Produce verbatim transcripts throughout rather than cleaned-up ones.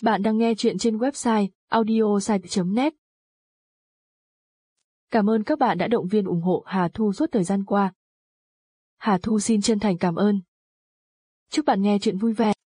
Bạn đang nghe chuyện trên website audiosite chấm net. Cảm ơn các bạn đã động viên ủng hộ Hà Thu suốt thời gian qua. Hà Thu xin chân thành cảm ơn. Chúc bạn nghe chuyện vui vẻ.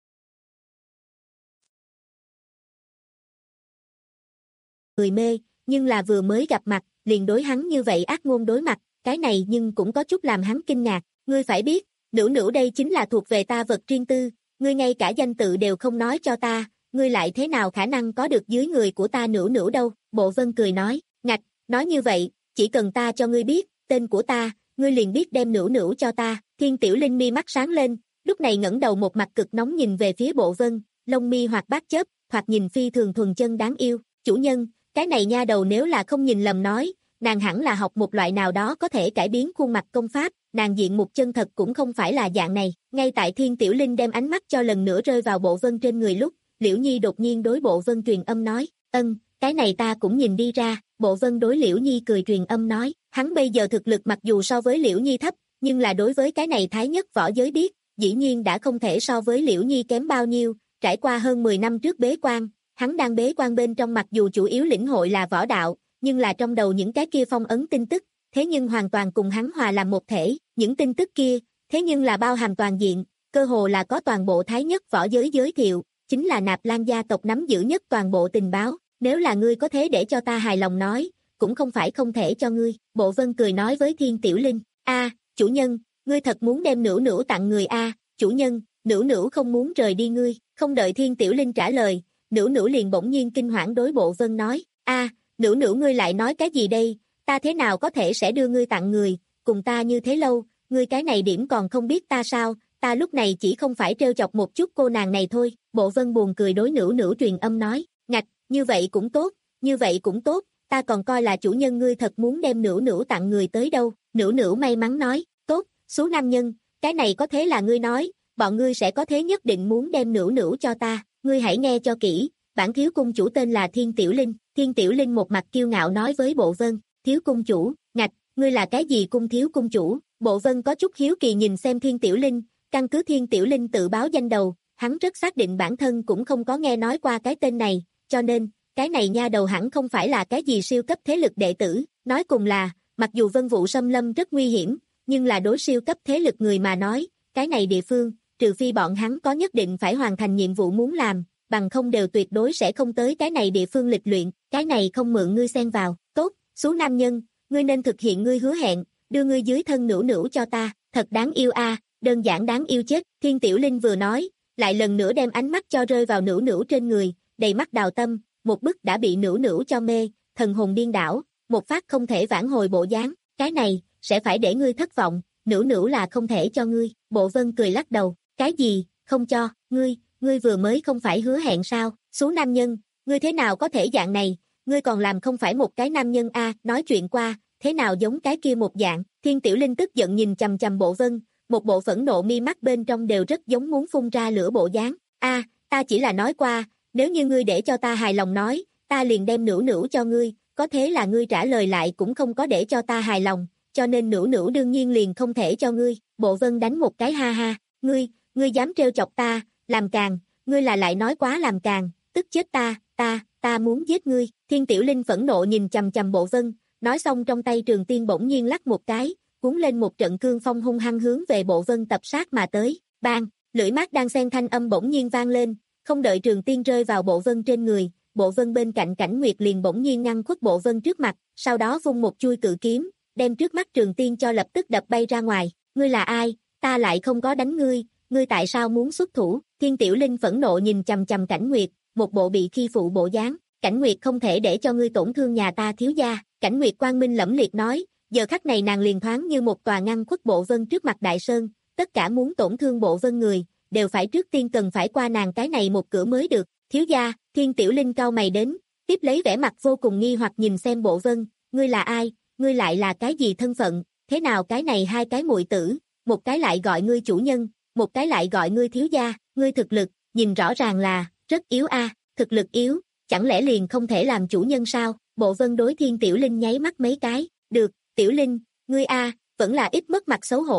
Người mê, nhưng là vừa mới gặp mặt, liền đối hắn như vậy ác ngôn đối mặt, cái này nhưng cũng có chút làm hắn kinh ngạc. Ngươi phải biết, Nữu Nữu đây chính là thuộc về ta vật riêng tư, ngươi ngay cả danh tự đều không nói cho ta, ngươi lại thế nào khả năng có được dưới người của ta Nữu Nữu đâu? Bộ Vân cười nói, ngạch, nói như vậy, chỉ cần ta cho ngươi biết tên của ta, ngươi liền biết đem Nữu Nữu cho ta. Thiên Tiểu Linh mi mắt sáng lên, lúc này ngẩng đầu một mặt cực nóng nhìn về phía Bộ Vân, lông mi hoạt bát chớp, thoạt nhìn phi thường thuần chân đáng yêu. Chủ nhân, cái này nha đầu nếu là không nhìn lầm nói, nàng hẳn là học một loại nào đó có thể cải biến khuôn mặt công pháp, nàng diện mục chân thật cũng không phải là dạng này. Ngay tại Thiên Tiểu Linh đem ánh mắt cho lần nữa rơi vào Bộ Vân trên người lúc, Liễu Nhi đột nhiên đối Bộ Vân truyền âm nói, ân, cái này ta cũng nhìn đi ra. Bộ Vân đối Liễu Nhi cười truyền âm nói, hắn bây giờ thực lực mặc dù so với Liễu Nhi thấp, nhưng là đối với cái này thái nhất võ giới biết, dĩ nhiên đã không thể so với Liễu Nhi kém bao nhiêu. Trải qua hơn mười năm trước bế quan, hắn đang bế quan bên trong mặc dù chủ yếu lĩnh hội là võ đạo, nhưng là trong đầu những cái kia phong ấn tin tức, thế nhưng hoàn toàn cùng hắn hòa làm một thể, những tin tức kia, thế nhưng là bao hàm toàn diện, cơ hồ là có toàn bộ thái nhất võ giới giới thiệu, chính là Nạp Lan gia tộc nắm giữ nhất toàn bộ tình báo, nếu là ngươi có thể để cho ta hài lòng nói, cũng không phải không thể cho ngươi. Bộ Vân cười nói với Thiên Tiểu Linh, a, chủ nhân, ngươi thật muốn đem Nữu Nữu tặng người a? Chủ nhân, Nữu Nữu không muốn rời đi ngươi. Không đợi Thiên Tiểu Linh trả lời, Nữu Nữu liền bỗng nhiên kinh hoảng đối Bộ Vân nói, a, Nữu Nữu ngươi lại nói cái gì đây, ta thế nào có thể sẽ đưa ngươi tặng người, cùng ta như thế lâu, ngươi cái này điểm còn không biết ta sao, ta lúc này chỉ không phải trêu chọc một chút cô nàng này thôi. Bộ Vân buồn cười đối Nữu Nữu truyền âm nói, ngạch, như vậy cũng tốt, như vậy cũng tốt, ta còn coi là chủ nhân ngươi thật muốn đem Nữu Nữu tặng người tới đâu. Nữu Nữu may mắn nói, tốt, số nam nhân, cái này có thế là ngươi nói, bọn ngươi sẽ có thế nhất định muốn đem Nữu Nữu cho ta, ngươi hãy nghe cho kỹ, bản thiếu cung chủ tên là Thiên Tiểu Linh. Thiên Tiểu Linh một mặt kiêu ngạo nói với Bộ Vân, thiếu cung chủ, ngạch, ngươi là cái gì cung thiếu cung chủ? Bộ Vân có chút hiếu kỳ nhìn xem Thiên Tiểu Linh, căn cứ Thiên Tiểu Linh tự báo danh đầu, hắn rất xác định bản thân cũng không có nghe nói qua cái tên này, cho nên, cái này nha đầu hẳn không phải là cái gì siêu cấp thế lực đệ tử, nói cùng là, mặc dù Vân Vụ Xâm Lâm rất nguy hiểm, nhưng là đối siêu cấp thế lực người mà nói, cái này địa phương, trừ phi bọn hắn có nhất định phải hoàn thành nhiệm vụ muốn làm, bằng không đều tuyệt đối sẽ không tới cái này địa phương lịch luyện, cái này không mượn ngươi xen vào. Tốt, số nam nhân, ngươi nên thực hiện ngươi hứa hẹn, đưa ngươi dưới thân Nữu Nữu cho ta, thật đáng yêu a, đơn giản đáng yêu chết. Thiên Tiểu Linh vừa nói, lại lần nữa đem ánh mắt cho rơi vào Nữu Nữu trên người, đầy mắt đào tâm, một bức đã bị Nữu Nữu cho mê, thần hồn điên đảo, một phát không thể vãn hồi bộ dáng, cái này, sẽ phải để ngươi thất vọng, Nữu Nữu là không thể cho ngươi. Bộ Vân cười lắc đầu, cái gì, không cho, ngươi, ngươi vừa mới không phải hứa hẹn sao? Số nam nhân, ngươi thế nào có thể dạng này, ngươi còn làm không phải một cái nam nhân a, nói chuyện qua, thế nào giống cái kia một dạng. Thiên Tiểu Linh tức giận nhìn chằm chằm Bộ Vân, một bộ phẫn nộ mi mắt bên trong đều rất giống muốn phun ra lửa bộ dáng. A, ta chỉ là nói qua, nếu như ngươi để cho ta hài lòng nói, ta liền đem Nữu Nữu cho ngươi, có thế là ngươi trả lời lại cũng không có để cho ta hài lòng, cho nên Nữu Nữu đương nhiên liền không thể cho ngươi. Bộ Vân đánh một cái ha ha, ngươi, ngươi dám trêu chọc ta, làm càng, ngươi là lại nói quá làm càng, tức chết ta, ta, ta muốn giết ngươi. Thiên Tiểu Linh phẫn nộ nhìn chằm chằm Bộ Vân, nói xong trong tay trường tiên bỗng nhiên lắc một cái, cuốn lên một trận cương phong hung hăng hướng về Bộ Vân tập sát mà tới. Bang, lưỡi mát đang xen thanh âm bỗng nhiên vang lên, không đợi trường tiên rơi vào Bộ Vân trên người, Bộ Vân bên cạnh Cảnh Nguyệt liền bỗng nhiên ngăn khuất Bộ Vân trước mặt, sau đó vung một chuôi cự kiếm, đem trước mắt trường tiên cho lập tức đập bay ra ngoài. Ngươi là ai? Ta lại không có đánh ngươi, ngươi tại sao muốn xuất thủ? Thiên Tiểu Linh phẫn nộ nhìn chằm chằm Cảnh Nguyệt, một bộ bị khi phụ bộ dáng. Cảnh Nguyệt không thể để cho ngươi tổn thương nhà ta thiếu gia. Cảnh Nguyệt quang minh lẫm liệt nói, giờ khắc này nàng liền thoáng như một tòa ngăn khuất Bộ Vân trước mặt đại sơn, tất cả muốn tổn thương Bộ Vân người, đều phải trước tiên cần phải qua nàng cái này một cửa mới được. Thiếu gia, Thiên Tiểu Linh cau mày đến, tiếp lấy vẻ mặt vô cùng nghi hoặc nhìn xem Bộ Vân, ngươi là ai, ngươi lại là cái gì thân phận, thế nào cái này hai cái muội tử, một cái lại gọi ngươi chủ nhân, một cái lại gọi ngươi thiếu gia, ngươi thực lực, nhìn rõ ràng là, rất yếu a, thực lực yếu, chẳng lẽ liền không thể làm chủ nhân sao? Bộ Vân đối Thiên Tiểu Linh nháy mắt mấy cái, được, Tiểu Linh, ngươi a, vẫn là ít mất mặt xấu hổ,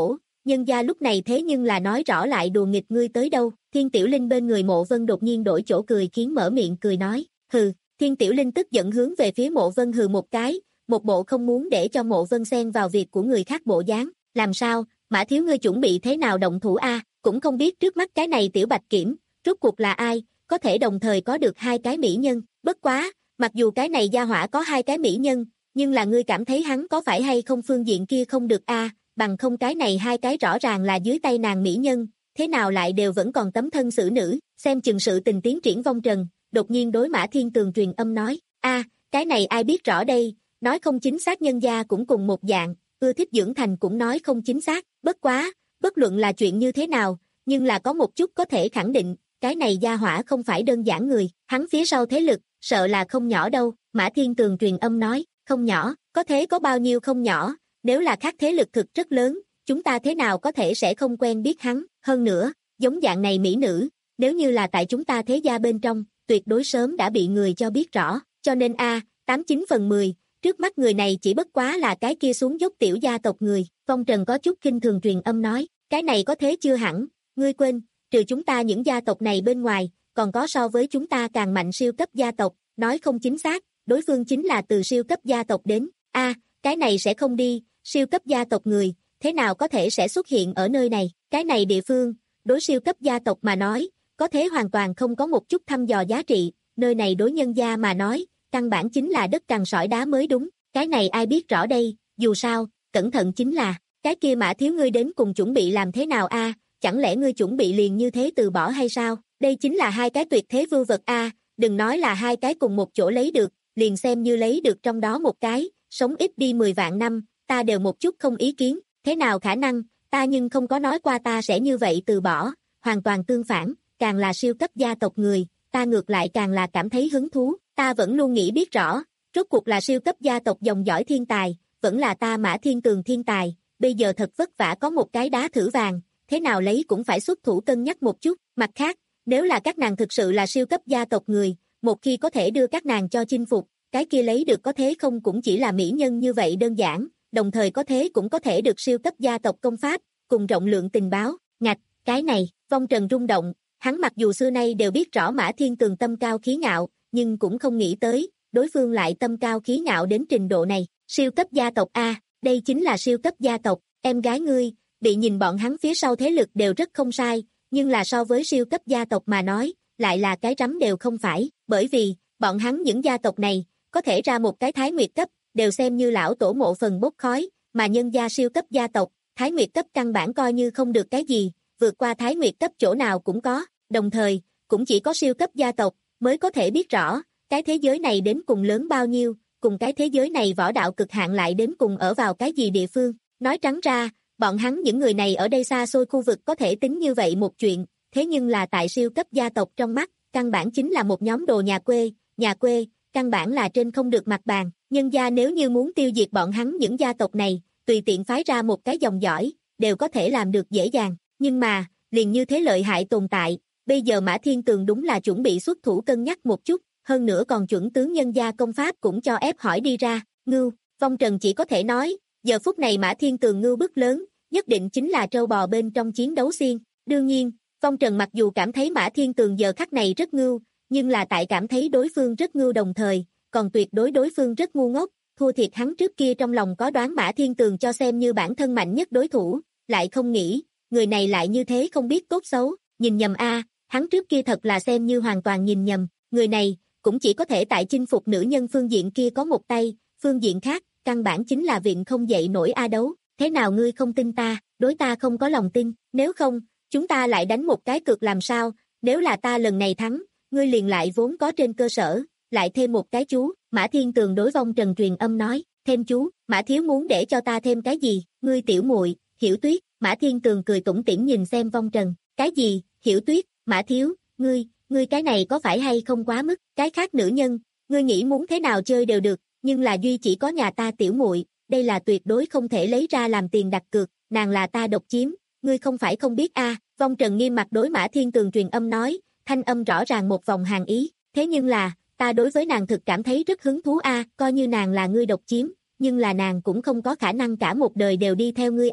nhân gia lúc này thế nhưng là nói rõ lại đùa nghịch ngươi tới đâu. Thiên Tiểu Linh bên người Mộ Vân đột nhiên đổi chỗ cười khiến mở miệng cười nói, hừ. Thiên Tiểu Linh tức giận hướng về phía Mộ Vân hừ một cái, một bộ không muốn để cho Mộ Vân xen vào việc của người khác bộ dáng. Làm sao, Mã thiếu ngươi chuẩn bị thế nào động thủ a? Cũng không biết trước mắt cái này Tiểu Bạch Kiểm, rốt cuộc là ai, có thể đồng thời có được hai cái mỹ nhân. Bất quá, mặc dù cái này gia hỏa có hai cái mỹ nhân, nhưng là ngươi cảm thấy hắn có phải hay không phương diện kia không được a? Bằng không cái này hai cái rõ ràng là dưới tay nàng mỹ nhân, thế nào lại đều vẫn còn tấm thân xử nữ. Xem chừng sự tình tiến triển vong trần, đột nhiên đối Mã Thiên Tường truyền âm nói, a, cái này ai biết rõ đây, nói không chính xác nhân gia cũng cùng một dạng, ưa thích dưỡng thành cũng nói không chính xác. Bất quá, bất luận là chuyện như thế nào, nhưng là có một chút có thể khẳng định, cái này gia hỏa không phải đơn giản người, hắn phía sau thế lực, sợ là không nhỏ đâu. Mã Thiên Tường truyền âm nói, không nhỏ, có thế có bao nhiêu không nhỏ, nếu là khác thế lực thực rất lớn, chúng ta thế nào có thể sẽ không quen biết hắn. Hơn nữa, giống dạng này mỹ nữ, nếu như là tại chúng ta thế gia bên trong, tuyệt đối sớm đã bị người cho biết rõ, cho nên a, tám chín phần mười, trước mắt người này chỉ bất quá là cái kia xuống dốc tiểu gia tộc người. Phong Trần có chút khinh thường truyền âm nói, cái này có thế chưa hẳn, ngươi quên, trừ chúng ta những gia tộc này bên ngoài, còn có so với chúng ta càng mạnh siêu cấp gia tộc, nói không chính xác, đối phương chính là từ siêu cấp gia tộc đến. A, cái này sẽ không đi, siêu cấp gia tộc người, thế nào có thể sẽ xuất hiện ở nơi này, cái này địa phương, đối siêu cấp gia tộc mà nói, có thế hoàn toàn không có một chút thăm dò giá trị, nơi này đối nhân gia mà nói, căn bản chính là đất cằn sỏi đá mới đúng, cái này ai biết rõ đây, dù sao, cẩn thận chính là, cái kia Mã thiếu ngươi đến cùng chuẩn bị làm thế nào a? Chẳng lẽ ngươi chuẩn bị liền như thế từ bỏ hay sao? Đây chính là hai cái tuyệt thế vưu vật a, đừng nói là hai cái cùng một chỗ lấy được, liền xem như lấy được trong đó một cái, sống ít đi mười vạn năm, ta đều một chút không ý kiến, thế nào khả năng, ta nhưng không có nói qua ta sẽ như vậy từ bỏ, hoàn toàn tương phản, càng là siêu cấp gia tộc người, ta ngược lại càng là cảm thấy hứng thú, ta vẫn luôn nghĩ biết rõ, rốt cuộc là siêu cấp gia tộc dòng dõi thiên tài, vẫn là ta Mã Thiên Tường thiên tài, bây giờ thật vất vả có một cái đá thử vàng, thế nào lấy cũng phải xuất thủ cân nhắc một chút. Mặt khác, nếu là các nàng thực sự là siêu cấp gia tộc người, một khi có thể đưa các nàng cho chinh phục, cái kia lấy được có thế không cũng chỉ là mỹ nhân như vậy đơn giản, đồng thời có thế cũng có thể được siêu cấp gia tộc công pháp, cùng rộng lượng tình báo. Ngạch, cái này, Vong Trần rung động, hắn mặc dù xưa nay đều biết rõ Mã Thiên Tường tâm cao khí ngạo, nhưng cũng không nghĩ tới, đối phương lại tâm cao khí ngạo đến trình độ này. Siêu cấp gia tộc a, đây chính là siêu cấp gia tộc, em gái ngươi, bị nhìn bọn hắn phía sau thế lực đều rất không sai, nhưng là so với siêu cấp gia tộc mà nói, lại là cái rắm đều không phải, bởi vì, bọn hắn những gia tộc này, có thể ra một cái Thái Nguyệt cấp, đều xem như lão tổ mộ phần bốc khói, mà nhân gia siêu cấp gia tộc, Thái Nguyệt cấp căn bản coi như không được cái gì, vượt qua Thái Nguyệt cấp chỗ nào cũng có, đồng thời, cũng chỉ có siêu cấp gia tộc, mới có thể biết rõ, cái thế giới này đến cùng lớn bao nhiêu, cùng cái thế giới này võ đạo cực hạn lại đến cùng ở vào cái gì địa phương. Nói trắng ra, bọn hắn những người này ở đây xa xôi khu vực có thể tính như vậy một chuyện, thế nhưng là tại siêu cấp gia tộc trong mắt, căn bản chính là một nhóm đồ nhà quê, nhà quê, căn bản là trên không được mặt bàn. Nhân gia nếu như muốn tiêu diệt bọn hắn những gia tộc này, tùy tiện phái ra một cái dòng dõi, đều có thể làm được dễ dàng. Nhưng mà, liền như thế lợi hại tồn tại, bây giờ Mã Thiên Tường đúng là chuẩn bị xuất thủ cân nhắc một chút, hơn nữa còn chuẩn tướng nhân gia công pháp cũng cho ép hỏi đi ra. Ngưu, Vong Trần chỉ có thể nói, giờ phút này Mã Thiên Tường ngưu bức lớn, nhất định chính là trâu bò bên trong chiến đấu xiên. Đương nhiên, Vong Trần mặc dù cảm thấy Mã Thiên Tường giờ khắc này rất ngưu, nhưng là tại cảm thấy đối phương rất ngưu đồng thời, còn tuyệt đối đối phương rất ngu ngốc, thua thiệt hắn trước kia trong lòng có đoán Mã Thiên Tường cho xem như bản thân mạnh nhất đối thủ, lại không nghĩ, người này lại như thế không biết tốt xấu, nhìn nhầm a, hắn trước kia thật là xem như hoàn toàn nhìn nhầm, người này, cũng chỉ có thể tại chinh phục nữ nhân phương diện kia có một tay, phương diện khác, căn bản chính là viện không dậy nổi a đấu, thế nào ngươi không tin ta, đối ta không có lòng tin, nếu không, chúng ta lại đánh một cái cược làm sao, nếu là ta lần này thắng, ngươi liền lại vốn có trên cơ sở, lại thêm một cái chú. Mã Thiên Tường đối Vong Trần truyền âm nói, thêm chú, Mã thiếu muốn để cho ta thêm cái gì, ngươi tiểu muội, Hiểu Tuyết. Mã Thiên Tường cười tủm tỉm nhìn xem Vong Trần, cái gì, Hiểu Tuyết, Mã thiếu, ngươi, ngươi cái này có phải hay không quá mức, cái khác nữ nhân, ngươi nghĩ muốn thế nào chơi đều được, nhưng là duy chỉ có nhà ta tiểu muội, đây là tuyệt đối không thể lấy ra làm tiền đặt cược, nàng là ta độc chiếm, ngươi không phải không biết a. À. Vong Trần nghiêm mặt đối Mã Thiên Tường truyền âm nói, thanh âm rõ ràng một vòng hàn ý, thế nhưng là, ta đối với nàng thực cảm thấy rất hứng thú a, à, coi như nàng là ngươi độc chiếm, nhưng là nàng cũng không có khả năng cả một đời đều đi theo ngươi a, à.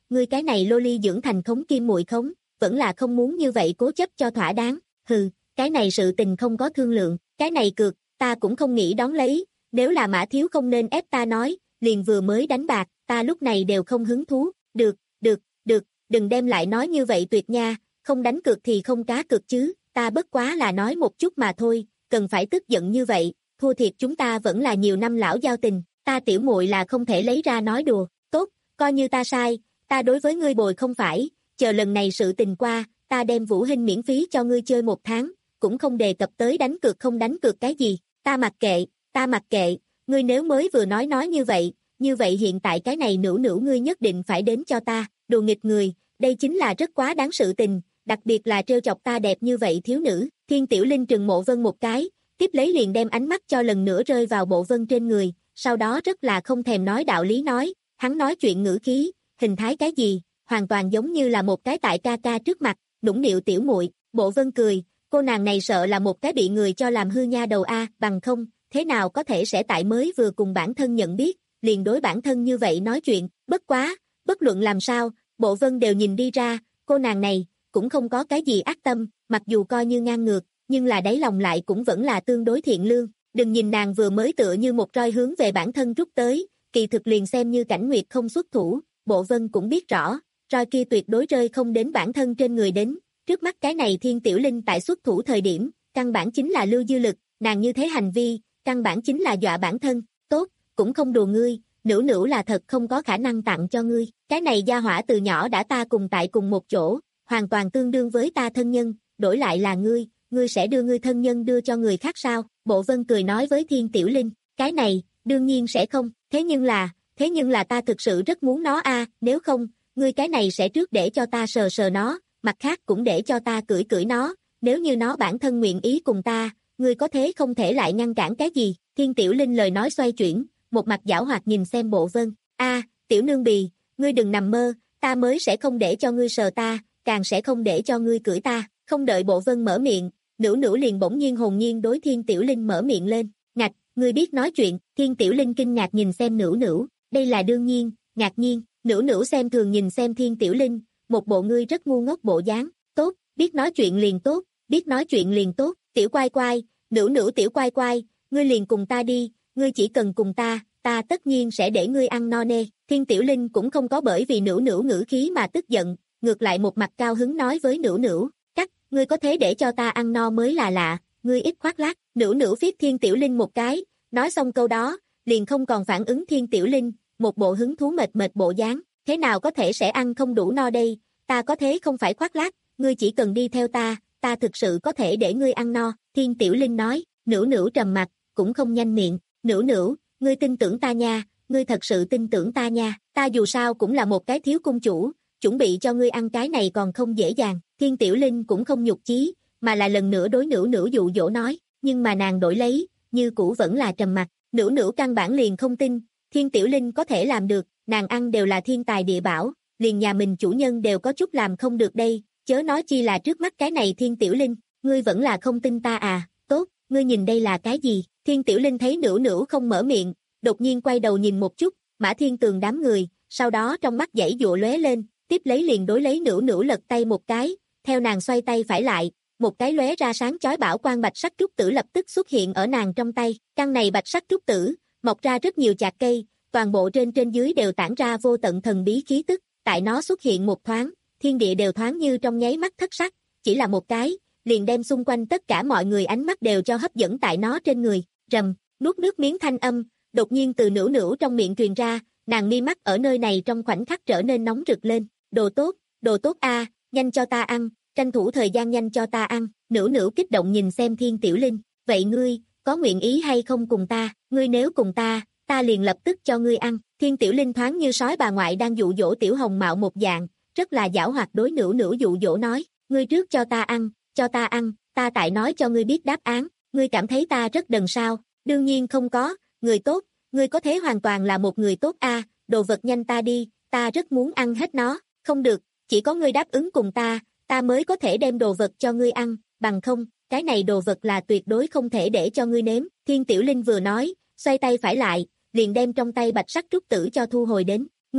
ngươi cái này loli dưỡng thành khống kim muội khống, vẫn là không muốn như vậy cố chấp cho thỏa đáng, hừ, cái này sự tình không có thương lượng, cái này cược, ta cũng không nghĩ đón lấy, nếu là Mã Thiếu không nên ép ta nói, liền vừa mới đánh bạc, ta lúc này đều không hứng thú, được, được, được, đừng đem lại nói như vậy tuyệt nha, không đánh cược thì không cá cược chứ, ta bất quá là nói một chút mà thôi, cần phải tức giận như vậy, thua thiệt chúng ta vẫn là nhiều năm lão giao tình, ta tiểu muội là không thể lấy ra nói đùa, tốt, coi như ta sai, ta đối với ngươi bồi không phải, chờ lần này sự tình qua, ta đem Vũ Hinh miễn phí cho ngươi chơi một tháng, cũng không đề cập tới đánh cược không đánh cược cái gì, ta mặc kệ, ta mặc kệ, ngươi nếu mới vừa nói nói như vậy, như vậy hiện tại cái này nữu nữu ngươi nhất định phải đến cho ta, đồ nghịch người, đây chính là rất quá đáng sự tình, đặc biệt là trêu chọc ta đẹp như vậy thiếu nữ, Thiên Tiểu Linh trừng Mộ Vân một cái, tiếp lấy liền đem ánh mắt cho lần nữa rơi vào Mộ Vân trên người, sau đó rất là không thèm nói đạo lý nói, hắn nói chuyện ngữ khí, hình thái cái gì, hoàn toàn giống như là một cái tại ca ca trước mặt, nũng nịu tiểu muội, Mộ Vân cười, cô nàng này sợ là một cái bị người cho làm hư nha đầu a, bằng không, thế nào có thể sẽ tại mới vừa cùng bản thân nhận biết, liền đối bản thân như vậy nói chuyện, bất quá, bất luận làm sao, Mộ Vân đều nhìn đi ra, cô nàng này, cũng không có cái gì ác tâm, mặc dù coi như ngang ngược, nhưng là đáy lòng lại cũng vẫn là tương đối thiện lương, đừng nhìn nàng vừa mới tựa như một roi hướng về bản thân rút tới, kỳ thực liền xem như Cảnh Nguyệt không xuất thủ, Mộ Vân cũng biết rõ, roi kia tuyệt đối rơi không đến bản thân trên người đến, trước mắt cái này Thiên Tiểu Linh tại xuất thủ thời điểm, căn bản chính là lưu dư lực, nàng như thế hành vi, căn bản chính là dọa bản thân, tốt, cũng không đùa ngươi, nữu nữu là thật không có khả năng tặng cho ngươi, cái này gia hỏa từ nhỏ đã ta cùng tại cùng một chỗ, hoàn toàn tương đương với ta thân nhân, đổi lại là ngươi, ngươi sẽ đưa ngươi thân nhân đưa cho người khác sao, Mộ Vân cười nói với Thiên Tiểu Linh, cái này, đương nhiên sẽ không, thế nhưng là, thế nhưng là ta thực sự rất muốn nó a, nếu không, ngươi cái này sẽ trước để cho ta sờ sờ nó, mặt khác cũng để cho ta cưỡi cưỡi nó, nếu như nó bản thân nguyện ý cùng ta, ngươi có thế không thể lại ngăn cản cái gì, Thiên Tiểu Linh lời nói xoay chuyển, một mặt giảo hoạt nhìn xem Mộ Vân, a, tiểu nương bì, ngươi đừng nằm mơ, ta mới sẽ không để cho ngươi sờ ta, càng sẽ không để cho ngươi cưỡi ta, không đợi Mộ Vân mở miệng, nữu nữu liền bỗng nhiên hồn nhiên đối Thiên Tiểu Linh mở miệng lên, ngạch, ngươi biết nói chuyện, Thiên Tiểu Linh kinh ngạc nhìn xem nữu nữu, đây là đương nhiên, ngạc nhiên, nữu nữu xem thường nhìn xem Thiên Tiểu Linh, một bộ ngươi rất ngu ngốc bộ dáng, tốt, biết nói chuyện liền tốt, biết nói chuyện liền tốt, tiểu quai quai, nữu nữu tiểu quai quai, ngươi liền cùng ta đi, ngươi chỉ cần cùng ta, ta tất nhiên sẽ để ngươi ăn no nê, Thiên Tiểu Linh cũng không có bởi vì nữu nữu ngữ khí mà tức giận, ngược lại một mặt cao hứng nói với nữu nữu, cắt, ngươi có thế để cho ta ăn no mới là lạ, ngươi ít khoác lác, nữu nữu phiết Thiên Tiểu Linh một cái, nói xong câu đó, liền không còn phản ứng Thiên Tiểu Linh, một bộ hứng thú mệt mệt bộ dáng, thế nào có thể sẽ ăn không đủ no đây, ta có thế không phải khoác lác, ngươi chỉ cần đi theo ta, ta thực sự có thể để ngươi ăn no, Thiên Tiểu Linh nói, nữu nữu trầm mặt, cũng không nhanh miệng, nữu nữu, ngươi tin tưởng ta nha, ngươi thật sự tin tưởng ta nha, ta dù sao cũng là một cái thiếu cung chủ, chuẩn bị cho ngươi ăn cái này còn không dễ dàng, Thiên Tiểu Linh cũng không nhục chí, mà là lần nữa đối nữu nữu dụ dỗ nói, nhưng mà nàng đổi lấy, như cũ vẫn là trầm mặt, nữu nữu căn bản liền không tin, Thiên Tiểu Linh có thể làm được, nàng ăn đều là thiên tài địa bảo, liền nhà mình chủ nhân đều có chút làm không được đây, chớ nói chi là trước mắt cái này Thiên Tiểu Linh, ngươi vẫn là không tin ta à, tốt, ngươi nhìn đây là cái gì, Thiên Tiểu Linh thấy nữu nữu không mở miệng, đột nhiên quay đầu nhìn một chút, Mã Thiên Tường đám người, sau đó trong mắt dãy dụa lóe lên, tiếp lấy liền đối lấy nữu nữu lật tay một cái, theo nàng xoay tay phải lại, một cái lóe ra sáng chói bảo quang bạch sắc trúc tử lập tức xuất hiện ở nàng trong tay, căn này bạch sắc trúc tử, mọc ra rất nhiều chạc cây, toàn bộ trên trên dưới đều tản ra vô tận thần bí khí tức, tại nó xuất hiện một thoáng, thiên địa đều thoáng như trong nháy mắt thất sắc, chỉ là một cái, liền đem xung quanh tất cả mọi người ánh mắt đều cho hấp dẫn tại nó trên người, rầm, nuốt nước miếng thanh âm, đột nhiên từ nữu nữu trong miệng truyền ra, nàng mi mắt ở nơi này trong khoảnh khắc trở nên nóng rực lên, đồ tốt, đồ tốt a, nhanh cho ta ăn, tranh thủ thời gian nhanh cho ta ăn, nữu nữu kích động nhìn xem Thiên Tiểu Linh, vậy ngươi, có nguyện ý hay không cùng ta, ngươi nếu cùng ta, ta liền lập tức cho ngươi ăn, Thiên Tiểu Linh thoáng như sói bà ngoại đang dụ dỗ Tiểu Hồng Mạo một dạng, rất là giảo hoạt đối nữu nữu dụ dỗ nói, ngươi trước cho ta ăn, cho ta ăn, ta tại nói cho ngươi biết đáp án, ngươi cảm thấy ta rất đần sao, đương nhiên không có, người tốt, ngươi có thế hoàn toàn là một người tốt a, đồ vật nhanh ta đi, ta rất muốn ăn hết nó, không được, chỉ có ngươi đáp ứng cùng ta, ta mới có thể đem đồ vật cho ngươi ăn, bằng không, cái này đồ vật là tuyệt đối không thể để cho ngươi nếm, Thiên Tiểu Linh vừa nói, xoay tay phải lại, liền đem trong tay bạch sắc trúc tử cho thu hồi đến, ngươi,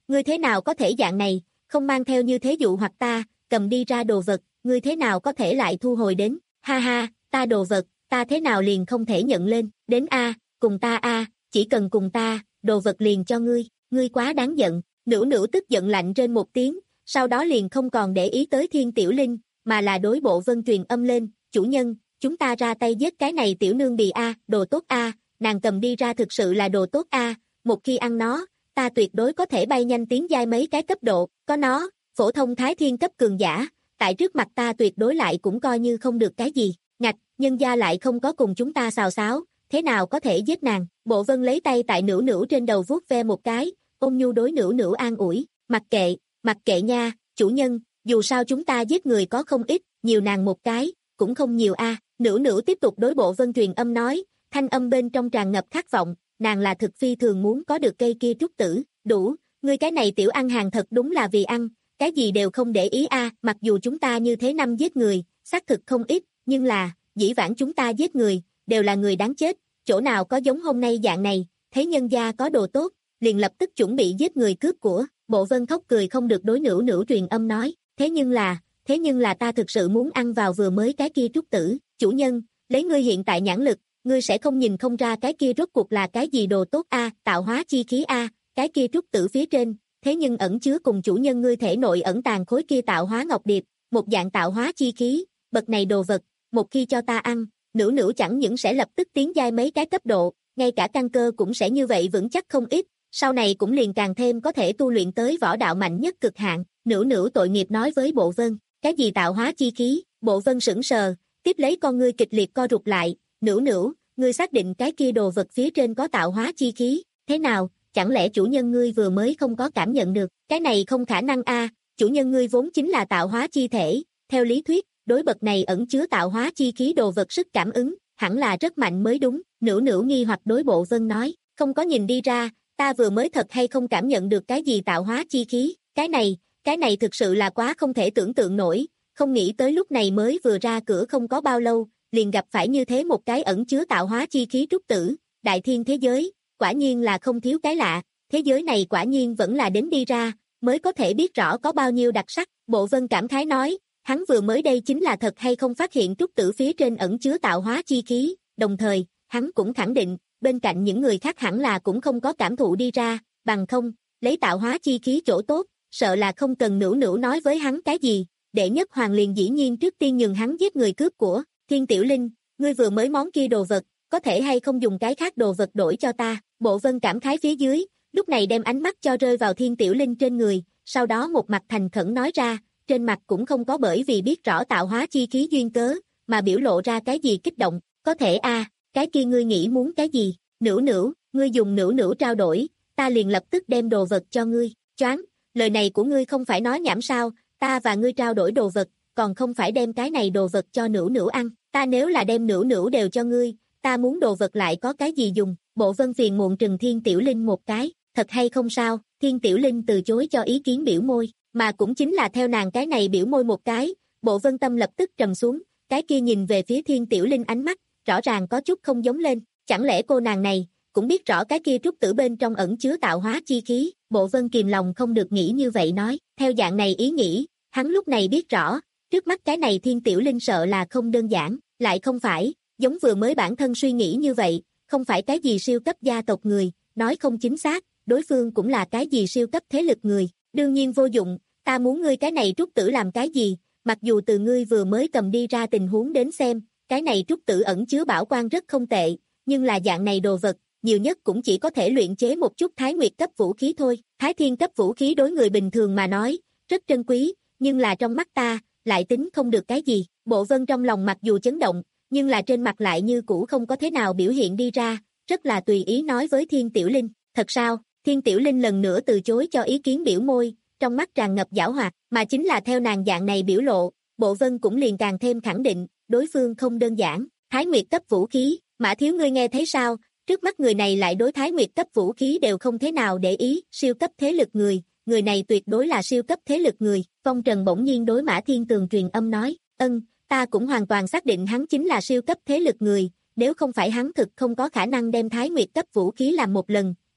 ngươi thế nào có thể dạng này, không mang theo như thế dụ hoặc ta, cầm đi ra đồ vật, ngươi thế nào có thể lại thu hồi đến, ha ha, ta đồ vật, ta thế nào liền không thể nhận lên, đến a, cùng ta a, chỉ cần cùng ta, đồ vật liền cho ngươi, ngươi quá đáng giận, Nữu Nữu tức giận lạnh trên một tiếng, sau đó liền không còn để ý tới Thiên Tiểu Linh, mà là đối Bộ Vân truyền âm lên, chủ nhân, chúng ta ra tay giết cái này tiểu nương bì a, đồ tốt a, nàng cầm đi ra thực sự là đồ tốt a, một khi ăn nó, ta tuyệt đối có thể bay nhanh tiến giai mấy cái cấp độ, có nó, phổ thông thái thiên cấp cường giả, tại trước mặt ta tuyệt đối lại cũng coi như không được cái gì, ngạch, nhân gia lại không có cùng chúng ta xào xáo, thế nào có thể giết nàng, Bộ Vân lấy tay tại Nữu Nữu trên đầu vuốt ve một cái, ôn nhu đối Nữu Nữu an ủi, mặc kệ, mặc kệ nha, chủ nhân, dù sao chúng ta giết người có không ít, nhiều nàng một cái, cũng không nhiều a. Nữu Nữu tiếp tục đối Bộ Vân truyền âm nói, thanh âm bên trong tràn ngập khát vọng, nàng là thực phi thường muốn có được cây kia trúc tử, đủ, ngươi cái này tiểu ăn hàng thật đúng là vì ăn, cái gì đều không để ý a, mặc dù chúng ta như thế năm giết người, xác thực không ít, nhưng là, dĩ vãng chúng ta giết người, đều là người đáng chết, chỗ nào có giống hôm nay dạng này, thấy nhân gia có đồ tốt, liền lập tức chuẩn bị giết người cướp của, Bộ Vân khóc cười không được đối Nữu Nữu truyền âm nói, thế nhưng là, thế nhưng là ta thực sự muốn ăn vào vừa mới cái kia trúc tử, chủ nhân, lấy ngươi hiện tại nhãn lực, ngươi sẽ không nhìn không ra cái kia rốt cuộc là cái gì đồ tốt a, tạo hóa chi khí a, cái kia trúc tử phía trên, thế nhưng ẩn chứa cùng chủ nhân ngươi thể nội ẩn tàng khối kia tạo hóa ngọc điệp, một dạng tạo hóa chi khí, bậc này đồ vật, một khi cho ta ăn, Nữu Nữu chẳng những sẽ lập tức tiến giai mấy cái cấp độ, ngay cả căn cơ cũng sẽ như vậy vững chắc không ít, sau này cũng liền càng thêm có thể tu luyện tới võ đạo mạnh nhất cực hạn, Nữu Nữu tội nghiệp nói với Bộ Vân, cái gì tạo hóa chi khí, Bộ Vân sững sờ, tiếp lấy con ngươi kịch liệt co rụt lại, Nữu Nữu, ngươi xác định cái kia đồ vật phía trên có tạo hóa chi khí, thế nào, chẳng lẽ chủ nhân ngươi vừa mới không có cảm nhận được, cái này không khả năng a, chủ nhân ngươi vốn chính là tạo hóa chi thể, theo lý thuyết, đối bậc này ẩn chứa tạo hóa chi khí đồ vật sức cảm ứng, hẳn là rất mạnh mới đúng, Nữu Nữu nghi hoặc đối Bộ Vân nói, không có nhìn đi ra, ta vừa mới thật hay không cảm nhận được cái gì tạo hóa chi khí, cái này, cái này thực sự là quá không thể tưởng tượng nổi, không nghĩ tới lúc này mới vừa ra cửa không có bao lâu, liền gặp phải như thế một cái ẩn chứa tạo hóa chi khí trúc tử, đại thiên thế giới, quả nhiên là không thiếu cái lạ, thế giới này quả nhiên vẫn là đến đi ra, mới có thể biết rõ có bao nhiêu đặc sắc, Bộ Vân cảm khái nói, hắn vừa mới đây chính là thật hay không phát hiện trúc tử phía trên ẩn chứa tạo hóa chi khí, đồng thời, hắn cũng khẳng định, bên cạnh những người khác hẳn là cũng không có cảm thụ đi ra, bằng không, lấy tạo hóa chi khí chỗ tốt, sợ là không cần Nữu Nữu nói với hắn cái gì, đệ nhất hoàng liền dĩ nhiên trước tiên nhường hắn giết người cướp của, Thiên Tiểu Linh, ngươi vừa mới món kia đồ vật, có thể hay không dùng cái khác đồ vật đổi cho ta, Bộ Vân cảm khái phía dưới, lúc này đem ánh mắt cho rơi vào Thiên Tiểu Linh trên người, sau đó một mặt thành khẩn nói ra, trên mặt cũng không có bởi vì biết rõ tạo hóa chi khí duyên cớ, mà biểu lộ ra cái gì kích động, có thể a, cái kia ngươi nghĩ muốn cái gì, Nữu Nữu, ngươi dùng Nữu Nữu trao đổi, ta liền lập tức đem đồ vật cho ngươi, choáng, lời này của ngươi không phải nói nhảm sao, ta và ngươi trao đổi đồ vật, còn không phải đem cái này đồ vật cho Nữu Nữu ăn, ta nếu là đem Nữu Nữu đều cho ngươi, ta muốn đồ vật lại có cái gì dùng, Bộ Vân phiền muộn trừng Thiên Tiểu Linh một cái, thật hay không sao, Thiên Tiểu Linh từ chối cho ý kiến biểu môi, mà cũng chính là theo nàng cái này biểu môi một cái, Bộ Vân tâm lập tức trầm xuống, cái kia nhìn về phía Thiên Tiểu Linh ánh mắt, rõ ràng có chút không giống lên, chẳng lẽ cô nàng này, cũng biết rõ cái kia trúc tử bên trong ẩn chứa tạo hóa chi khí, Bộ Vân kìm lòng không được nghĩ như vậy nói, theo dạng này ý nghĩ, hắn lúc này biết rõ, trước mắt cái này Thiên Tiểu Linh sợ là không đơn giản, lại không phải, giống vừa mới bản thân suy nghĩ như vậy, không phải cái gì siêu cấp gia tộc người, nói không chính xác, đối phương cũng là cái gì siêu cấp thế lực người, đương nhiên vô dụng, ta muốn ngươi cái này trúc tử làm cái gì, mặc dù từ ngươi vừa mới cầm đi ra tình huống đến xem, cái này trúc tử ẩn chứa bảo quan rất không tệ, nhưng là dạng này đồ vật, nhiều nhất cũng chỉ có thể luyện chế một chút thái nguyệt cấp vũ khí thôi, thái thiên cấp vũ khí đối người bình thường mà nói, rất trân quý, nhưng là trong mắt ta, lại tính không được cái gì, Bộ Vân trong lòng mặc dù chấn động, nhưng là trên mặt lại như cũ không có thế nào biểu hiện đi ra, rất là tùy ý nói với Thiên Tiểu Linh, thật sao, Thiên Tiểu Linh lần nữa từ chối cho ý kiến biểu môi, trong mắt tràn ngập giảo hoạt, mà chính là theo nàng dạng này biểu lộ, Bộ Vân cũng liền càng thêm khẳng định, đối phương không đơn giản, thái nguyệt cấp vũ khí, Mã thiếu ngươi nghe thấy sao, trước mắt người này lại đối thái nguyệt cấp vũ khí đều không thế nào để ý, siêu cấp thế lực người, người này tuyệt đối là siêu cấp thế lực người, Phong Trần bỗng nhiên đối Mã Thiên Tường truyền âm nói, ân, ta cũng hoàn toàn xác định hắn chính là siêu cấp thế lực người, nếu không phải hắn thực không có khả năng đem thái nguyệt cấp vũ khí làm một lần,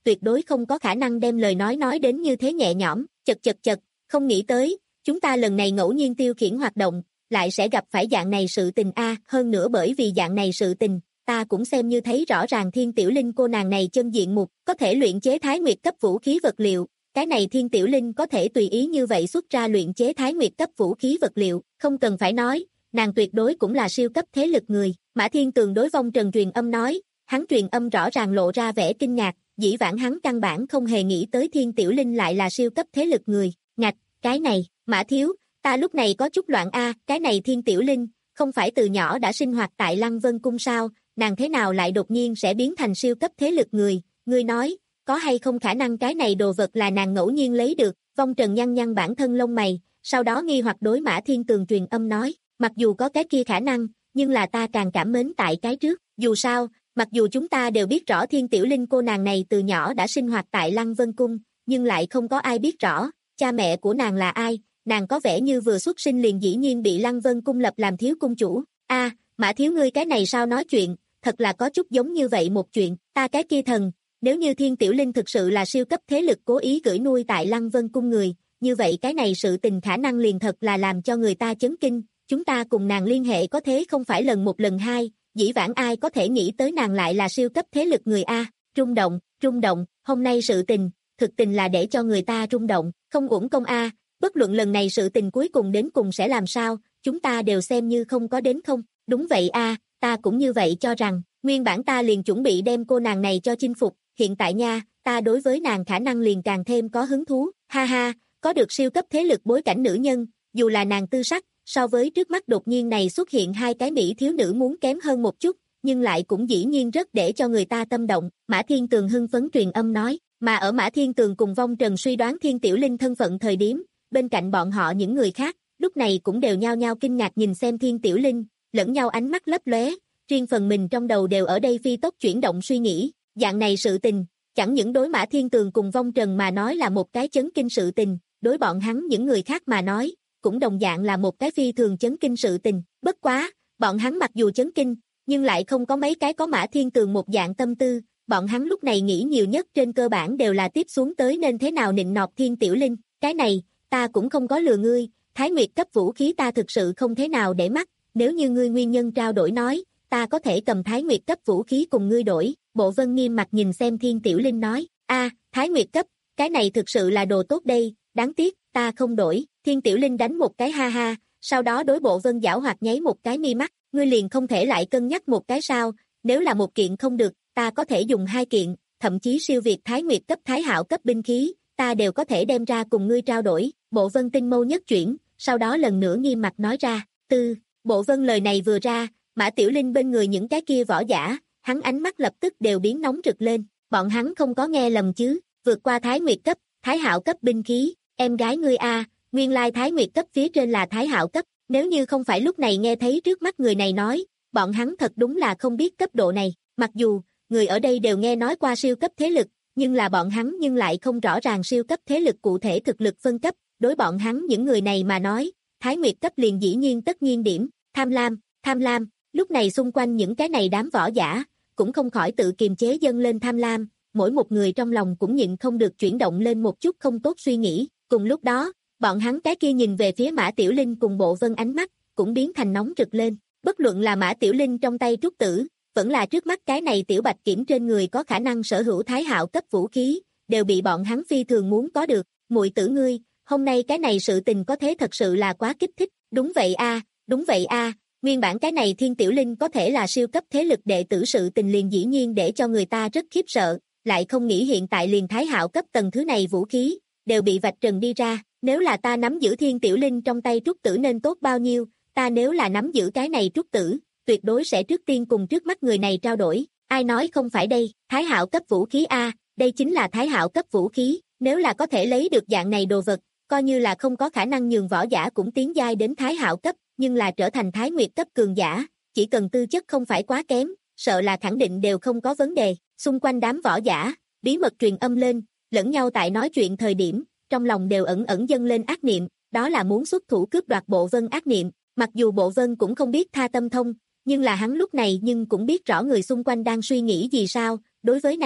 tuyệt đối không có khả năng đem lời nói nói đến như thế nhẹ nhõm, chật chật chật, không nghĩ tới, chúng ta lần này ngẫu nhiên tiêu khiển hoạt động, lại sẽ gặp phải dạng này sự tình a, hơn nữa bởi vì dạng này sự tình, ta cũng xem như thấy rõ ràng Thiên Tiểu Linh cô nàng này chân diện mục, có thể luyện chế Thái Nguyệt cấp vũ khí vật liệu, cái này Thiên Tiểu Linh có thể tùy ý như vậy xuất ra luyện chế Thái Nguyệt cấp vũ khí vật liệu, không cần phải nói, nàng tuyệt đối cũng là siêu cấp thế lực người. Mã Thiên Tường đối Vong Trần truyền âm nói, hắn truyền âm rõ ràng lộ ra vẻ kinh ngạc, dĩ vãng hắn căn bản không hề nghĩ tới Thiên Tiểu Linh lại là siêu cấp thế lực người, ngạch, cái này, Mã Thiếu, ta lúc này có chút loạn a, cái này Thiên Tiểu Linh, không phải từ nhỏ đã sinh hoạt tại Lăng Vân Cung sao, nàng thế nào lại đột nhiên sẽ biến thành siêu cấp thế lực người, ngươi nói, có hay không khả năng cái này đồ vật là nàng ngẫu nhiên lấy được, Vong Trần nhăn nhăn bản thân lông mày, sau đó nghi hoặc đối Mã Thiên Tường truyền âm nói, mặc dù có cái kia khả năng, nhưng là ta càng cảm mến tại cái trước, dù sao, mặc dù chúng ta đều biết rõ Thiên Tiểu Linh cô nàng này từ nhỏ đã sinh hoạt tại Lăng Vân Cung, nhưng lại không có ai biết rõ, cha mẹ của nàng là ai, nàng có vẻ như vừa xuất sinh liền dĩ nhiên bị Lăng Vân Cung lập làm thiếu cung chủ, a Mã Thiếu ngươi cái này sao nói chuyện, thật là có chút giống như vậy một chuyện, ta cái kia thần, nếu như Thiên Tiểu Linh thực sự là siêu cấp thế lực cố ý gửi nuôi tại Lăng Vân Cung người, như vậy cái này sự tình khả năng liền thật là làm cho người ta chấn kinh, chúng ta cùng nàng liên hệ có thế không phải lần một lần hai, dĩ vãng ai có thể nghĩ tới nàng lại là siêu cấp thế lực người a, rung động, rung động, hôm nay sự tình, thực tình là để cho người ta rung động, không uổng công a, bất luận lần này sự tình cuối cùng đến cùng sẽ làm sao, chúng ta đều xem như không có đến không, đúng vậy a, ta cũng như vậy cho rằng, nguyên bản ta liền chuẩn bị đem cô nàng này cho chinh phục, hiện tại nha, ta đối với nàng khả năng liền càng thêm có hứng thú, ha ha, có được siêu cấp thế lực bối cảnh nữ nhân, dù là nàng tư sắc, so với trước mắt đột nhiên này xuất hiện hai cái mỹ thiếu nữ muốn kém hơn một chút, nhưng lại cũng dĩ nhiên rất để cho người ta tâm động, Mã Thiên Tường hưng phấn truyền âm nói, mà ở Mã Thiên Tường cùng Vong Trần suy đoán Thiên Tiểu Linh thân phận thời điểm, bên cạnh bọn họ những người khác, lúc này cũng đều nhao nhao kinh ngạc nhìn xem Thiên Tiểu Linh, lẫn nhau ánh mắt lấp lóe, riêng phần mình trong đầu đều ở đây phi tốc chuyển động suy nghĩ, dạng này sự tình, chẳng những đối Mã Thiên Tường cùng Vong Trần mà nói là một cái chấn kinh sự tình, đối bọn hắn những người khác mà nói, cũng đồng dạng là một cái phi thường chấn kinh sự tình, bất quá, bọn hắn mặc dù chấn kinh, nhưng lại không có mấy cái có Mã Thiên Tường một dạng tâm tư, bọn hắn lúc này nghĩ nhiều nhất trên cơ bản đều là tiếp xuống tới nên thế nào nịnh nọt Thiên Tiểu Linh, cái này, ta cũng không có lừa ngươi, Thái Nguyệt cấp vũ khí ta thực sự không thế nào để mắt, nếu như ngươi nguyên nhân trao đổi nói, ta có thể cầm Thái Nguyệt cấp vũ khí cùng ngươi đổi, Bộ Vân nghiêm mặt nhìn xem Thiên Tiểu Linh nói, a Thái Nguyệt cấp, cái này thực sự là đồ tốt đây, đáng tiếc, ta không đổi, Thiên Tiểu Linh đánh một cái ha ha, sau đó đối Bộ Vân giảo hoạt nháy một cái mi mắt, ngươi liền không thể lại cân nhắc một cái sao, nếu là một kiện không được, ta có thể dùng hai kiện, thậm chí siêu việt Thái Nguyệt cấp Thái Hạo cấp binh khí, ta đều có thể đem ra cùng ngươi trao đổi, Bộ Vân tinh mâu nhất chuyển, sau đó lần nữa nghiêm mặt nói ra, tư, Bộ Vân lời này vừa ra, Mã Tiểu Linh bên người những cái kia võ giả, hắn ánh mắt lập tức đều biến nóng rực lên, bọn hắn không có nghe lầm chứ, vượt qua Thái Nguyệt cấp, Thái Hạo cấp binh khí, em gái ngươi a, nguyên lai Thái Nguyệt cấp phía trên là Thái Hạo cấp, nếu như không phải lúc này nghe thấy trước mắt người này nói, bọn hắn thật đúng là không biết cấp độ này, mặc dù, người ở đây đều nghe nói qua siêu cấp thế lực, nhưng là bọn hắn nhưng lại không rõ ràng siêu cấp thế lực cụ thể thực lực phân cấp, đối bọn hắn những người này mà nói, Thái Nguyệt cấp liền dĩ nhiên tất nhiên điểm, tham lam, tham lam, lúc này xung quanh những cái này đám võ giả, cũng không khỏi tự kiềm chế dâng lên tham lam, mỗi một người trong lòng cũng nhịn không được chuyển động lên một chút không tốt suy nghĩ, cùng lúc đó, bọn hắn cái kia nhìn về phía Mã Tiểu Linh cùng Bộ Vân ánh mắt, cũng biến thành nóng rực lên, bất luận là Mã Tiểu Linh trong tay trúc tử, vẫn là trước mắt cái này tiểu bạch kiểm trên người có khả năng sở hữu Thái Hạo cấp vũ khí, đều bị bọn hắn phi thường muốn có được, muội tử ngươi, hôm nay cái này sự tình có thế thật sự là quá kích thích, đúng vậy a, đúng vậy a, nguyên bản cái này Thiên Tiểu Linh có thể là siêu cấp thế lực đệ tử sự tình liền dĩ nhiên để cho người ta rất khiếp sợ, lại không nghĩ hiện tại liền Thái Hạo cấp tầng thứ này vũ khí, đều bị vạch trần đi ra, nếu là ta nắm giữ Thiên Tiểu Linh trong tay trúc tử nên tốt bao nhiêu, ta nếu là nắm giữ cái này trúc tử, tuyệt đối sẽ trước tiên cùng trước mắt người này trao đổi, ai nói không phải đây, Thái Hạo cấp vũ khí a, đây chính là Thái Hạo cấp vũ khí, nếu là có thể lấy được dạng này đồ vật, coi như là không có khả năng nhường võ giả cũng tiến giai đến Thái Hạo cấp, nhưng là trở thành Thái Nguyệt cấp cường giả, chỉ cần tư chất không phải quá kém, sợ là khẳng định đều không có vấn đề, xung quanh đám võ giả, bí mật truyền âm lên, lẫn nhau tại nói chuyện thời điểm, trong lòng đều ẩn ẩn dâng lên ác niệm, đó là muốn xuất thủ cướp đoạt Bộ Vân ác niệm, mặc dù Bộ Vân cũng không biết tha tâm thông, nhưng là hắn lúc này nhưng cũng biết rõ người xung quanh đang suy nghĩ gì sao, đối với này,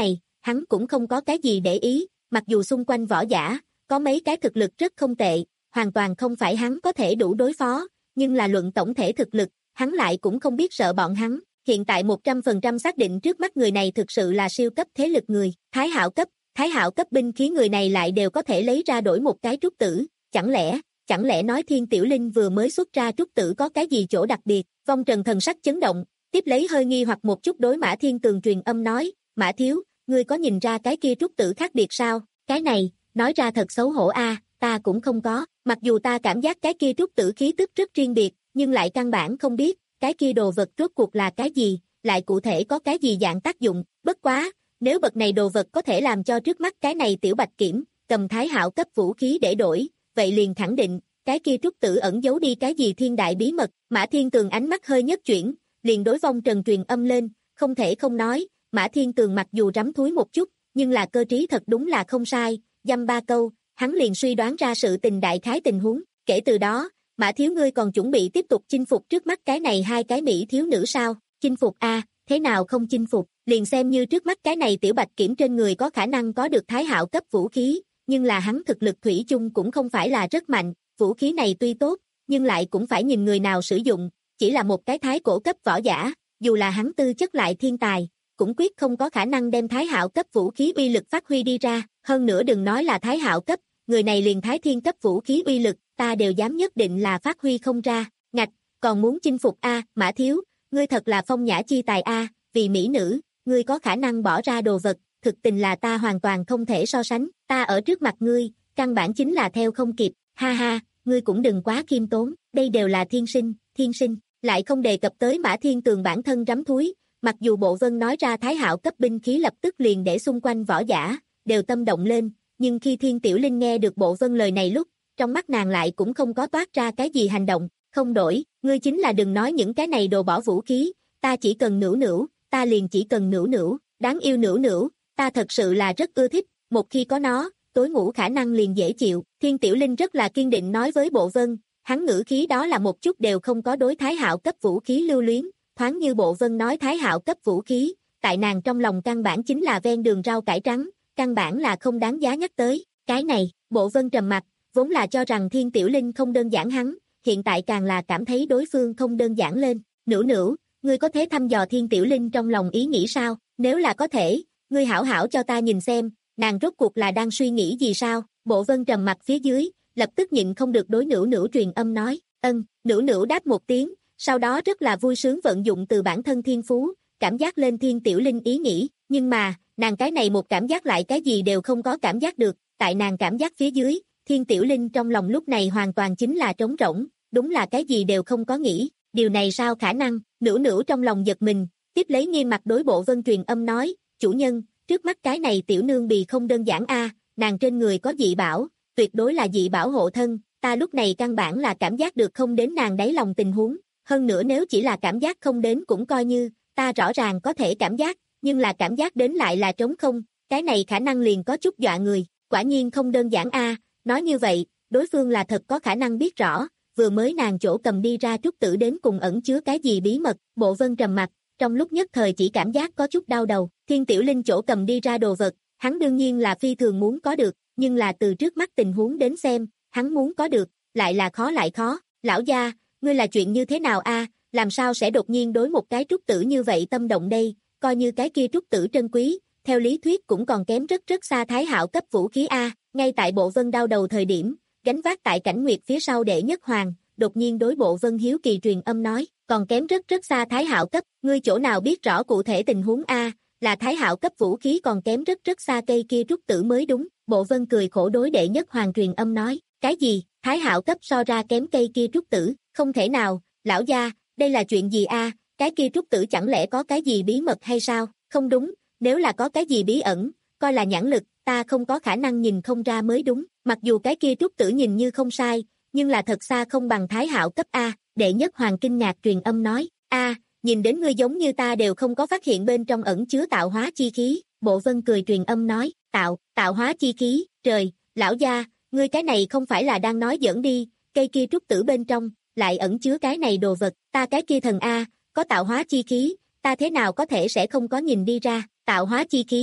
hắn cũng không có cái gì để ý, mặc dù xung quanh võ giả, có mấy cái thực lực rất không tệ, hoàn toàn không phải hắn có thể đủ đối phó, nhưng là luận tổng thể thực lực, hắn lại cũng không biết sợ bọn hắn, hiện tại một trăm phần trăm xác định trước mắt người này thực sự là siêu cấp thế lực người, Thái Hạo cấp, Thái Hạo cấp binh khí người này lại đều có thể lấy ra đổi một cái trúc tử, chẳng lẽ, chẳng lẽ nói Thiên Tiểu Linh vừa mới xuất ra trúc tử có cái gì chỗ đặc biệt, Vong Trần thần sắc chấn động, tiếp lấy hơi nghi hoặc một chút đối Mã Thiên Tường truyền âm nói, Mã Thiếu, ngươi có nhìn ra cái kia trúc tử khác biệt sao, cái này, nói ra thật xấu hổ a, ta cũng không có, mặc dù ta cảm giác cái kia trúc tử khí tức rất riêng biệt, nhưng lại căn bản không biết, cái kia đồ vật rốt cuộc là cái gì, lại cụ thể có cái gì dạng tác dụng, bất quá, nếu bậc này đồ vật có thể làm cho trước mắt cái này tiểu bạch kiểm, cầm Thái Hạo cấp vũ khí để đổi, vậy liền khẳng định, cái kia trúc tử ẩn giấu đi cái gì thiên đại bí mật, Mã Thiên Tường ánh mắt hơi nhất chuyển, liền đối Vong Trần truyền âm lên, không thể không nói, Mã Thiên Tường mặc dù rắm thúi một chút, nhưng là cơ trí thật đúng là không sai, dăm ba câu, hắn liền suy đoán ra sự tình đại khái tình huống, kể từ đó, Mã Thiếu ngươi còn chuẩn bị tiếp tục chinh phục trước mắt cái này hai cái mỹ thiếu nữ sao, chinh phục a, thế nào không chinh phục, liền xem như trước mắt cái này tiểu bạch kiểm trên người có khả năng có được Thái Hạo cấp vũ khí, nhưng là hắn thực lực thủy chung cũng không phải là rất mạnh, vũ khí này tuy tốt, nhưng lại cũng phải nhìn người nào sử dụng, chỉ là một cái thái cổ cấp võ giả, dù là hắn tư chất lại thiên tài, cũng quyết không có khả năng đem Thái Hạo cấp vũ khí uy lực phát huy đi ra, hơn nữa đừng nói là Thái Hạo cấp, người này liền Thái Thiên cấp vũ khí uy lực, ta đều dám nhất định là phát huy không ra, ngạch, còn muốn chinh phục a, Mã Thiếu, ngươi thật là phong nhã chi tài a, vì mỹ nữ, ngươi có khả năng bỏ ra đồ vật, thực tình là ta hoàn toàn không thể so sánh, ta ở trước mặt ngươi, căn bản chính là theo không kịp, ha ha, ngươi cũng đừng quá khiêm tốn, đây đều là thiên sinh, thiên sinh, lại không đề cập tới Mã Thiên Tường bản thân rắm thúi, mặc dù Bộ Vân nói ra Thái Hạo cấp binh khí lập tức liền để xung quanh võ giả, đều tâm động lên, nhưng khi Thiên Tiểu Linh nghe được Bộ Vân lời này lúc, trong mắt nàng lại cũng không có toát ra cái gì hành động, không đổi, ngươi chính là đừng nói những cái này đồ bỏ vũ khí, ta chỉ cần nữu nữu, ta liền chỉ cần nữu nữu, đáng yêu nữu nữu, ta thật sự là rất ưa thích, một khi có nó, tối ngủ khả năng liền dễ chịu, Thiên Tiểu Linh rất là kiên định nói với Bộ Vân, hắn ngữ khí đó là một chút đều không có đối Thái Hạo cấp vũ khí lưu luyến, thoáng như Bộ Vân nói Thái Hạo cấp vũ khí, tại nàng trong lòng căn bản chính là ven đường rau cải trắng, căn bản là không đáng giá nhắc tới, cái này, Bộ Vân trầm mặt, vốn là cho rằng Thiên Tiểu Linh không đơn giản hắn, hiện tại càng là cảm thấy đối phương không đơn giản lên, nữu nữu, ngươi có thể thăm dò Thiên Tiểu Linh trong lòng ý nghĩ sao, nếu là có thể, ngươi hảo hảo cho ta nhìn xem, nàng rốt cuộc là đang suy nghĩ gì sao, Bộ Vân trầm mặt phía dưới, lập tức nhịn không được đối nữu nữu truyền âm nói, ân, nữu nữu đáp một tiếng, sau đó rất là vui sướng vận dụng từ bản thân thiên phú, cảm giác lên Thiên Tiểu Linh ý nghĩ, nhưng mà, nàng cái này một cảm giác lại cái gì đều không có cảm giác được, tại nàng cảm giác phía dưới, Thiên Tiểu Linh trong lòng lúc này hoàn toàn chính là trống rỗng, đúng là cái gì đều không có nghĩ, điều này sao khả năng, nữu nữu trong lòng giật mình, tiếp lấy nghiêm mặt đối Bộ Vân truyền âm nói, chủ nhân, trước mắt cái này tiểu nương bì không đơn giản a, nàng trên người có dị bảo, tuyệt đối là dị bảo hộ thân, ta lúc này căn bản là cảm giác được không đến nàng đáy lòng tình huống, hơn nữa nếu chỉ là cảm giác không đến cũng coi như, ta rõ ràng có thể cảm giác, nhưng là cảm giác đến lại là trống không, cái này khả năng liền có chút dọa người, quả nhiên không đơn giản a, nói như vậy, đối phương là thật có khả năng biết rõ, vừa mới nàng chỗ cầm đi ra trúc tử đến cùng ẩn chứa cái gì bí mật, Bộ Vân trầm mặt, trong lúc nhất thời chỉ cảm giác có chút đau đầu, Thiên Tiểu Linh chỗ cầm đi ra đồ vật, hắn đương nhiên là phi thường muốn có được, nhưng là từ trước mắt tình huống đến xem, hắn muốn có được, lại là khó lại khó, lão gia, ngươi là chuyện như thế nào a, làm sao sẽ đột nhiên đối một cái trúc tử như vậy tâm động đây, coi như cái kia trúc tử trân quý, theo lý thuyết cũng còn kém rất rất xa Thái Hạo cấp vũ khí a, ngay tại Bộ Vân đau đầu thời điểm, gánh vác tại Cảnh Nguyệt phía sau Đệ Nhất Hoàng, đột nhiên đối Bộ Vân hiếu kỳ truyền âm nói, còn kém rất rất xa Thái Hạo cấp, ngươi chỗ nào biết rõ cụ thể tình huống a, là Thái Hạo cấp vũ khí còn kém rất rất xa cây kia trúc tử mới đúng, Bộ Vân cười khổ đối Đệ Nhất Hoàng truyền âm nói, cái gì, Thái Hạo cấp so ra kém cây kia trúc tử, không thể nào, lão gia, đây là chuyện gì a, cái kia trúc tử chẳng lẽ có cái gì bí mật hay sao, không đúng, nếu là có cái gì bí ẩn, coi là nhãn lực, ta không có khả năng nhìn không ra mới đúng, mặc dù cái kia trúc tử nhìn như không sai, nhưng là thật xa không bằng Thái Hạo cấp A, Đệ Nhất Hoàng kinh ngạc truyền âm nói, a, nhìn đến ngươi giống như ta đều không có phát hiện bên trong ẩn chứa tạo hóa chi khí, Bộ Vân cười truyền âm nói, tạo, tạo hóa chi khí, trời, lão gia, ngươi cái này không phải là đang nói giỡn đi, cây kia trúc tử bên trong, lại ẩn chứa cái này đồ vật, ta cái kia thần A, có tạo hóa chi khí, ta thế nào có thể sẽ không có nhìn đi ra, tạo hóa chi khí,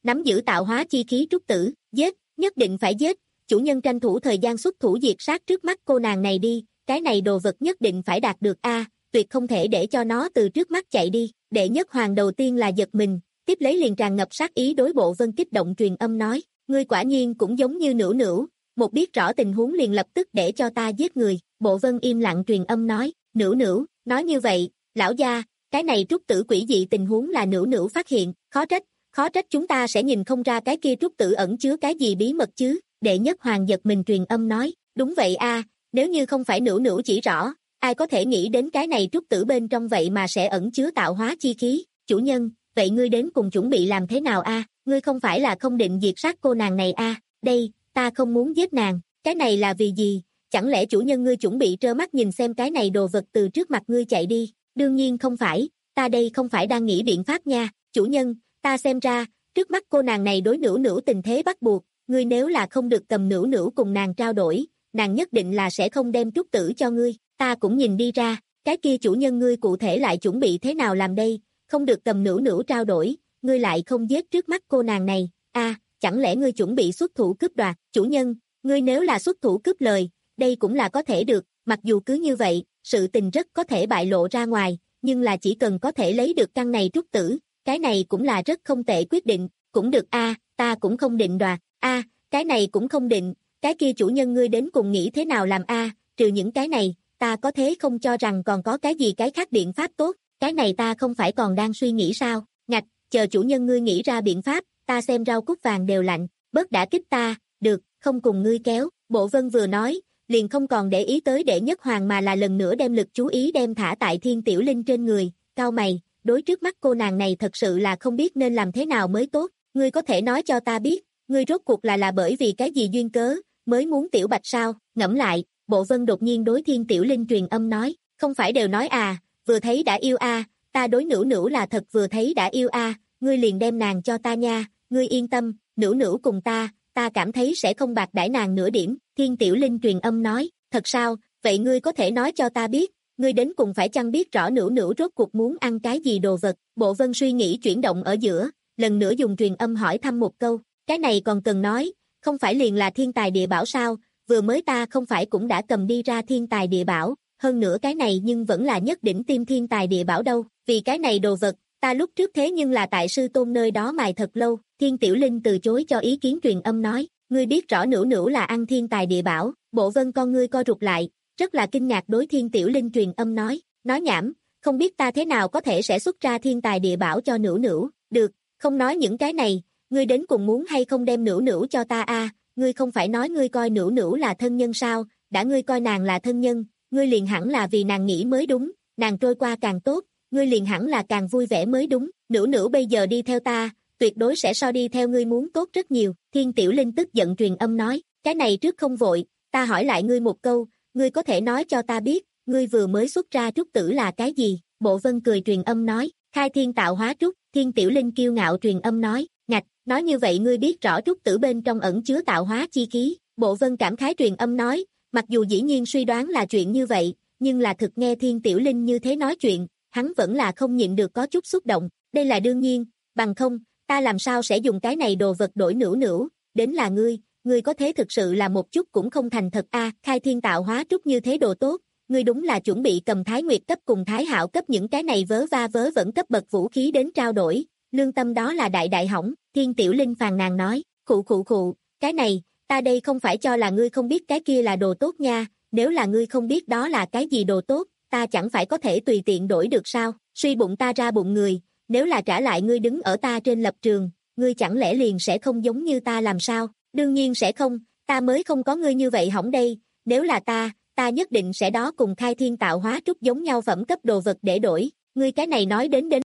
nắm giữ tạo hóa chi khí trúc tử, giết, nhất định phải giết, chủ nhân tranh thủ thời gian xuất thủ diệt sát trước mắt cô nàng này đi, cái này đồ vật nhất định phải đạt được a, tuyệt không thể để cho nó từ trước mắt chạy đi. Đệ nhất hoàng đầu tiên là giật mình, tiếp lấy liền tràn ngập sát ý đối Bộ Vân kích động truyền âm nói, ngươi quả nhiên cũng giống như Nữu Nữu, một biết rõ tình huống liền lập tức để cho ta giết người. Bộ Vân im lặng truyền âm nói, Nữu Nữu, nói như vậy, lão gia, cái này trúc tử quỷ dị tình huống là Nữu Nữu phát hiện, khó trách, khó trách chúng ta sẽ nhìn không ra cái kia trúc tử ẩn chứa cái gì bí mật chứ. Đệ nhất hoàng giật mình truyền âm nói, đúng vậy a, nếu như không phải Nữu Nữu chỉ rõ, ai có thể nghĩ đến cái này trúc tử bên trong vậy mà sẽ ẩn chứa tạo hóa chi khí. Chủ nhân, vậy ngươi đến cùng chuẩn bị làm thế nào a? Ngươi không phải là không định diệt sát cô nàng này a? Đây, ta không muốn giết nàng, cái này là vì gì? Chẳng lẽ chủ nhân ngươi chuẩn bị trơ mắt nhìn xem cái này đồ vật từ trước mặt ngươi chạy đi? Đương nhiên không phải, ta đây không phải đang nghĩ biện pháp nha. Chủ nhân, ta xem ra, trước mắt cô nàng này đối Nữu Nữu tình thế bắt buộc, ngươi nếu là không được cầm Nữu Nữu cùng nàng trao đổi, nàng nhất định là sẽ không đem trúc tử cho ngươi. Ta cũng nhìn đi ra, cái kia chủ nhân ngươi cụ thể lại chuẩn bị thế nào làm đây, không được cầm Nữu Nữu trao đổi, ngươi lại không giết trước mắt cô nàng này, a, à, chẳng lẽ ngươi chuẩn bị xuất thủ cướp đoạt? Chủ nhân, ngươi nếu là xuất thủ cướp lời, đây cũng là có thể được, mặc dù cứ như vậy, sự tình rất có thể bại lộ ra ngoài, nhưng là chỉ cần có thể lấy được căn này trúc tử, cái này cũng là rất không tệ quyết định, cũng được a, à, ta cũng không định đoạt, a, à, cái này cũng không định, cái kia chủ nhân ngươi đến cùng nghĩ thế nào làm a, à, trừ những cái này, ta có thế không cho rằng còn có cái gì cái khác biện pháp tốt, cái này ta không phải còn đang suy nghĩ sao, ngạch, chờ chủ nhân ngươi nghĩ ra biện pháp, ta xem rau cúc vàng đều lạnh, bớt đã kích ta, được, không cùng ngươi kéo. Bộ Vân vừa nói, liền không còn để ý tới đệ nhất hoàng mà là lần nữa đem lực chú ý đem thả tại Thiên Tiểu Linh trên người, cau mày, đối trước mắt cô nàng này thật sự là không biết nên làm thế nào mới tốt, ngươi có thể nói cho ta biết, ngươi rốt cuộc là là bởi vì cái gì duyên cớ, mới muốn Tiểu Bạch sao? Ngẫm lại, Bộ Vân đột nhiên đối Thiên Tiểu Linh truyền âm nói, không phải đều nói à, vừa thấy đã yêu a, à, ta đối Nữu Nữu là thật vừa thấy đã yêu a, à, ngươi liền đem nàng cho ta nha, ngươi yên tâm, Nữu Nữu cùng ta, ta cảm thấy sẽ không bạc đãi nàng nửa điểm. Thiên Tiểu Linh truyền âm nói, thật sao, vậy ngươi có thể nói cho ta biết, ngươi đến cùng phải chăng biết rõ Nữu Nữu rốt cuộc muốn ăn cái gì đồ vật? Bộ Vân suy nghĩ chuyển động ở giữa, lần nữa dùng truyền âm hỏi thăm một câu, cái này còn cần nói, không phải liền là thiên tài địa bảo sao, vừa mới ta không phải cũng đã cầm đi ra thiên tài địa bảo, hơn nữa cái này nhưng vẫn là nhất đỉnh tim thiên tài địa bảo đâu, vì cái này đồ vật, ta lúc trước thế nhưng là tại sư tôn nơi đó mài thật lâu. Thiên Tiểu Linh từ chối cho ý kiến truyền âm nói, ngươi biết rõ Nữu Nữu là ăn thiên tài địa bảo. Bộ Vân con ngươi co rụt lại, rất là kinh ngạc đối Thiên Tiểu Linh truyền âm nói, nói nhảm, không biết ta thế nào có thể sẽ xuất ra thiên tài địa bảo cho Nữu Nữu, được, không nói những cái này, ngươi đến cùng muốn hay không đem Nữu Nữu cho ta a, à, ngươi không phải nói ngươi coi Nữu Nữu là thân nhân sao, đã ngươi coi nàng là thân nhân, ngươi liền hẳn là vì nàng nghĩ mới đúng, nàng trôi qua càng tốt, ngươi liền hẳn là càng vui vẻ mới đúng, Nữu Nữu bây giờ đi theo ta, tuyệt đối sẽ so đi theo ngươi muốn tốt rất nhiều. Thiên Tiểu Linh tức giận truyền âm nói, cái này trước không vội, ta hỏi lại ngươi một câu, ngươi có thể nói cho ta biết, ngươi vừa mới xuất ra trúc tử là cái gì? Bộ Vân cười truyền âm nói, khai thiên tạo hóa trúc. Thiên Tiểu Linh kiêu ngạo truyền âm nói, ngạch, nói như vậy ngươi biết rõ trúc tử bên trong ẩn chứa tạo hóa chi khí. Bộ Vân cảm khái truyền âm nói, mặc dù dĩ nhiên suy đoán là chuyện như vậy, nhưng là thực nghe Thiên Tiểu Linh như thế nói chuyện, hắn vẫn là không nhịn được có chút xúc động, đây là đương nhiên, bằng không, ta làm sao sẽ dùng cái này đồ vật đổi Nữu Nữu, đến là ngươi, ngươi có thế thực sự là một chút cũng không thành thật a, à, khai thiên tạo hóa trúc như thế đồ tốt, ngươi đúng là chuẩn bị cầm Thái Nguyệt cấp cùng Thái Hạo cấp những cái này vớ va vớ vẩn cấp bậc vũ khí đến trao đổi, lương tâm đó là đại đại hỏng. Thiên Tiểu Linh phàn nàn nói, khụ khụ khụ, cái này, ta đây không phải cho là ngươi không biết cái kia là đồ tốt nha, nếu là ngươi không biết đó là cái gì đồ tốt, ta chẳng phải có thể tùy tiện đổi được sao, suy bụng ta ra bụng người, nếu là trả lại ngươi đứng ở ta trên lập trường, ngươi chẳng lẽ liền sẽ không giống như ta làm sao? Đương nhiên sẽ không, ta mới không có ngươi như vậy hỏng đây, nếu là ta, ta nhất định sẽ đó cùng khai thiên tạo hóa trúc giống nhau phẩm cấp đồ vật để đổi, ngươi cái này nói đến đến.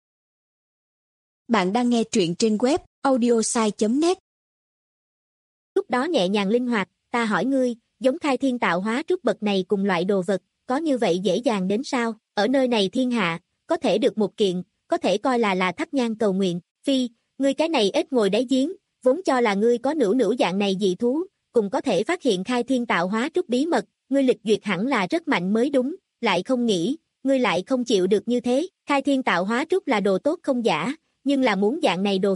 Bạn đang nghe truyện trên web audiosai chấm net. Lúc đó nhẹ nhàng linh hoạt, ta hỏi ngươi, giống khai thiên tạo hóa trúc bậc này cùng loại đồ vật, có như vậy dễ dàng đến sao? Ở nơi này thiên hạ, có thể được một kiện, có thể coi là là thắp nhang cầu nguyện. Phi, ngươi cái này ít ngồi đáy giếng, vốn cho là ngươi có Nữu Nữu dạng này dị thú, cùng có thể phát hiện khai thiên tạo hóa trúc bí mật, ngươi lịch duyệt hẳn là rất mạnh mới đúng, lại không nghĩ, ngươi lại không chịu được như thế. Khai thiên tạo hóa trúc là đồ tốt không giả, nhưng là muốn dạng này đồ vật,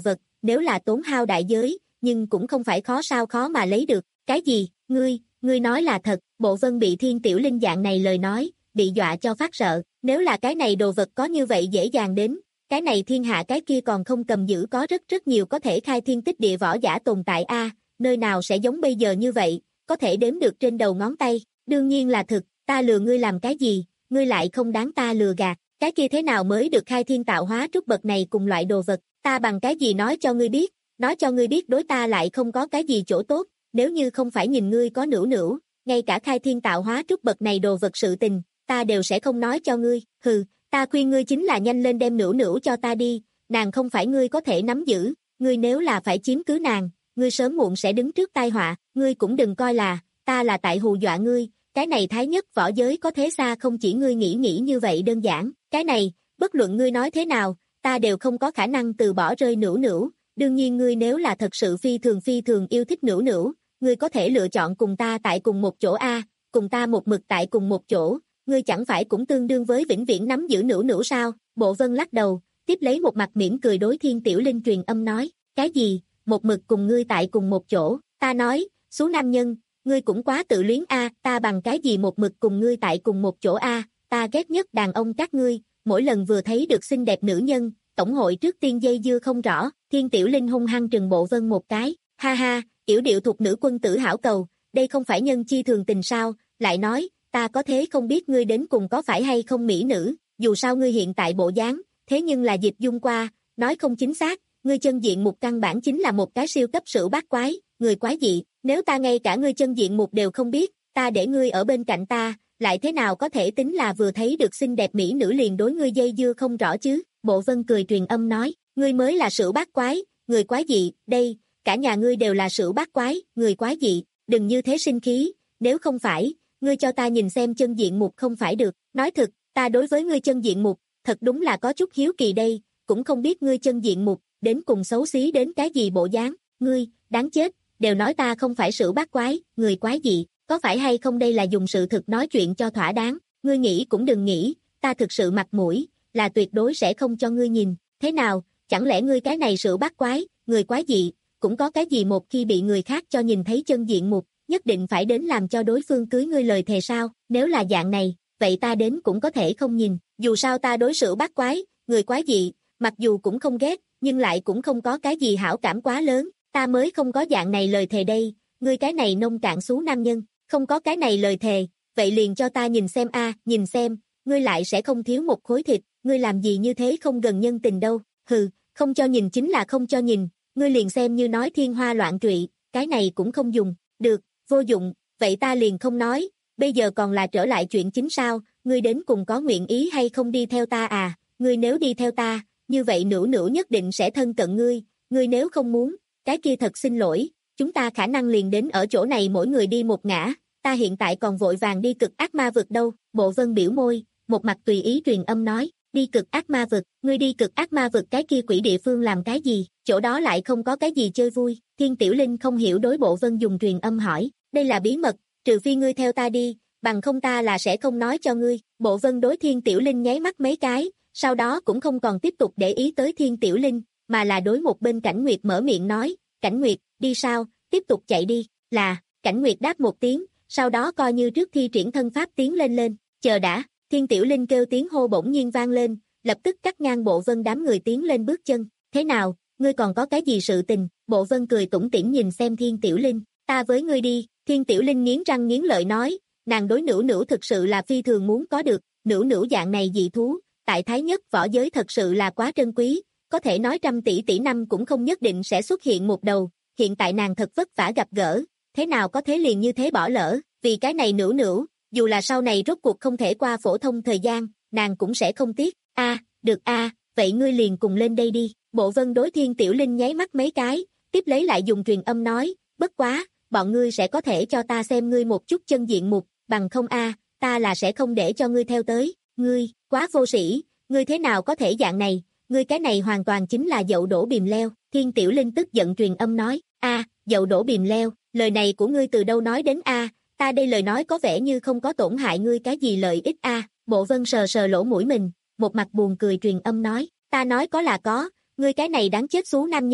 nếu là tốn hao đại giới, nhưng cũng không phải khó sao khó mà lấy được. Cái gì, ngươi, ngươi nói là thật? Bộ Vân bị Thiên Tiểu Linh dạng này lời nói, bị dọa cho phát sợ, nếu là cái này đồ vật có như vậy dễ dàng đến, cái này thiên hạ cái kia còn không cầm giữ có rất rất nhiều có thể khai thiên tích địa võ giả tồn tại a, nơi nào sẽ giống bây giờ như vậy, có thể đếm được trên đầu ngón tay, đương nhiên là thực, ta lừa ngươi làm cái gì, ngươi lại không đáng ta lừa gạt, cái kia thế nào mới được khai thiên tạo hóa trúc bậc này cùng loại đồ vật, ta bằng cái gì nói cho ngươi biết, nói cho ngươi biết đối ta lại không có cái gì chỗ tốt, nếu như không phải nhìn ngươi có nửu nửu, ngay cả khai thiên tạo hóa trúc bậc này đồ vật sự tình, ta đều sẽ không nói cho ngươi, hừ, ta khuyên ngươi chính là nhanh lên đem nửu nửu cho ta đi, nàng không phải ngươi có thể nắm giữ, ngươi nếu là phải chiếm cứ nàng, ngươi sớm muộn sẽ đứng trước tai họa, ngươi cũng đừng coi là, ta là tại hù dọa ngươi, cái này thái nhất võ giới có thế xa không chỉ ngươi nghĩ nghĩ như vậy đơn giản, cái này, bất luận ngươi nói thế nào, ta đều không có khả năng từ bỏ rơi nửu nửu, đương nhiên ngươi nếu là thật sự phi thường phi thường yêu thích nửu nửu, ngươi có thể lựa chọn cùng ta tại cùng một chỗ a, cùng ta một mực tại cùng một chỗ, ngươi chẳng phải cũng tương đương với vĩnh viễn nắm giữ nửu nửu sao? Bộ Vân lắc đầu, tiếp lấy một mặt mỉm cười đối Thiên Tiểu Linh truyền âm nói, cái gì, một mực cùng ngươi tại cùng một chỗ, ta nói, số nam nhân, ngươi cũng quá tự luyến a, ta bằng cái gì một mực cùng ngươi tại cùng một chỗ a, ta ghét nhất đàn ông các ngươi, mỗi lần vừa thấy được xinh đẹp nữ nhân, tổng hội trước tiên dây dưa không rõ, Thiên Tiểu Linh hung hăng trừng Bộ Vân một cái, ha ha, yểu điệu thuộc nữ quân tử hảo cầu, đây không phải nhân chi thường tình sao, lại nói, ta có thế không biết ngươi đến cùng có phải hay không mỹ nữ, dù sao ngươi hiện tại bộ dáng, thế nhưng là dịch dung qua, nói không chính xác, ngươi chân diện mục căn bản chính là một cái siêu cấp sửu bát quái, người quái dị, nếu ta ngay cả ngươi chân diện mục đều không biết, ta để ngươi ở bên cạnh ta, lại thế nào có thể tính là vừa thấy được xinh đẹp mỹ nữ liền đối ngươi dây dưa không rõ chứ, Bộ Vân cười truyền âm nói, ngươi mới là sửu bát quái, người quái dị, đây, cả nhà ngươi đều là sửu bát quái, người quái dị, đừng như thế sinh khí, nếu không phải, ngươi cho ta nhìn xem chân diện mục không phải được, nói thật, ta đối với ngươi chân diện mục, thật đúng là có chút hiếu kỳ đây, cũng không biết ngươi chân diện mục, đến cùng xấu xí đến cái gì bộ dáng, ngươi, đáng chết, đều nói ta không phải sửu bát quái, người quái dị, có phải hay không đây là dùng sự thực nói chuyện cho thỏa đáng, ngươi nghĩ cũng đừng nghĩ, ta thực sự mặt mũi, là tuyệt đối sẽ không cho ngươi nhìn, thế nào, chẳng lẽ ngươi cái này sửu bát quái, người quái dị, cũng có cái gì một khi bị người khác cho nhìn thấy chân diện mục, nhất định phải đến làm cho đối phương cưới ngươi lời thề sao, nếu là dạng này, vậy ta đến cũng có thể không nhìn, dù sao ta đối xử bát quái, người quái dị, mặc dù cũng không ghét, nhưng lại cũng không có cái gì hảo cảm quá lớn, ta mới không có dạng này lời thề đây, ngươi cái này nông cạn xú nam nhân, không có cái này lời thề, vậy liền cho ta nhìn xem a, nhìn xem, ngươi lại sẽ không thiếu một khối thịt, ngươi làm gì như thế không gần nhân tình đâu, hừ, không cho nhìn chính là không cho nhìn, ngươi liền xem như nói thiên hoa loạn trụy, cái này cũng không dùng, được, vô dụng, vậy ta liền không nói, bây giờ còn là trở lại chuyện chính sao, ngươi đến cùng có nguyện ý hay không đi theo ta à, ngươi nếu đi theo ta, như vậy nửu nửu nhất định sẽ thân cận ngươi, ngươi nếu không muốn, cái kia thật xin lỗi, chúng ta khả năng liền đến ở chỗ này mỗi người đi một ngã, ta hiện tại còn vội vàng đi cực ác ma vực đâu, Bộ Vân biểu môi, một mặt tùy ý truyền âm nói, đi cực ác ma vực, ngươi đi cực ác ma vực cái kia quỷ địa phương làm cái gì, chỗ đó lại không có cái gì chơi vui, Thiên Tiểu Linh không hiểu đối Bộ Vân dùng truyền âm hỏi, đây là bí mật, trừ phi ngươi theo ta đi, bằng không ta là sẽ không nói cho ngươi, Bộ Vân đối Thiên Tiểu Linh nháy mắt mấy cái, sau đó cũng không còn tiếp tục để ý tới Thiên Tiểu Linh, mà là đối một bên Cảnh Nguyệt mở miệng nói, Cảnh Nguyệt, đi sao, tiếp tục chạy đi, là, Cảnh Nguyệt đáp một tiếng, sau đó coi như trước thi triển thân pháp tiến lên lên, chờ đã, Thiên Tiểu Linh kêu tiếng hô bỗng nhiên vang lên, lập tức cắt ngang Bộ Vân đám người tiến lên bước chân, thế nào, ngươi còn có cái gì sự tình, Bộ Vân cười tủm tỉm nhìn xem Thiên Tiểu Linh, ta với ngươi đi, Thiên Tiểu Linh nghiến răng nghiến lợi nói, nàng đối Nửu Nửu thực sự là phi thường muốn có được, Nửu Nửu dạng này dị thú, tại Thái Nhất võ giới thật sự là quá trân quý, có thể nói trăm tỷ tỷ năm cũng không nhất định sẽ xuất hiện một đầu, hiện tại nàng thật vất vả gặp gỡ, thế nào có thế liền như thế bỏ lỡ, vì cái này Nửu Nửu, dù là sau này rốt cuộc không thể qua phổ thông thời gian, nàng cũng sẽ không tiếc, a, được a, vậy ngươi liền cùng lên đây đi, Bộ Vân đối Thiên Tiểu Linh nháy mắt mấy cái, tiếp lấy lại dùng truyền âm nói, bất quá, bọn ngươi sẽ có thể cho ta xem ngươi một chút chân diện mục, bằng không a, ta là sẽ không để cho ngươi theo tới, ngươi, quá vô sĩ, ngươi thế nào có thể dạng này, ngươi cái này hoàn toàn chính là dậu đổ bìm leo, Thiên Tiểu Linh tức giận truyền âm nói, a, dậu đổ bìm leo, lời này của ngươi từ đâu nói đến a, ta đây lời nói có vẻ như không có tổn hại ngươi cái gì lợi ích a, Bộ Vân sờ sờ lỗ mũi mình, một mặt buồn cười truyền âm nói, ta nói có là có, ngươi cái này đáng chết xú nam nhân,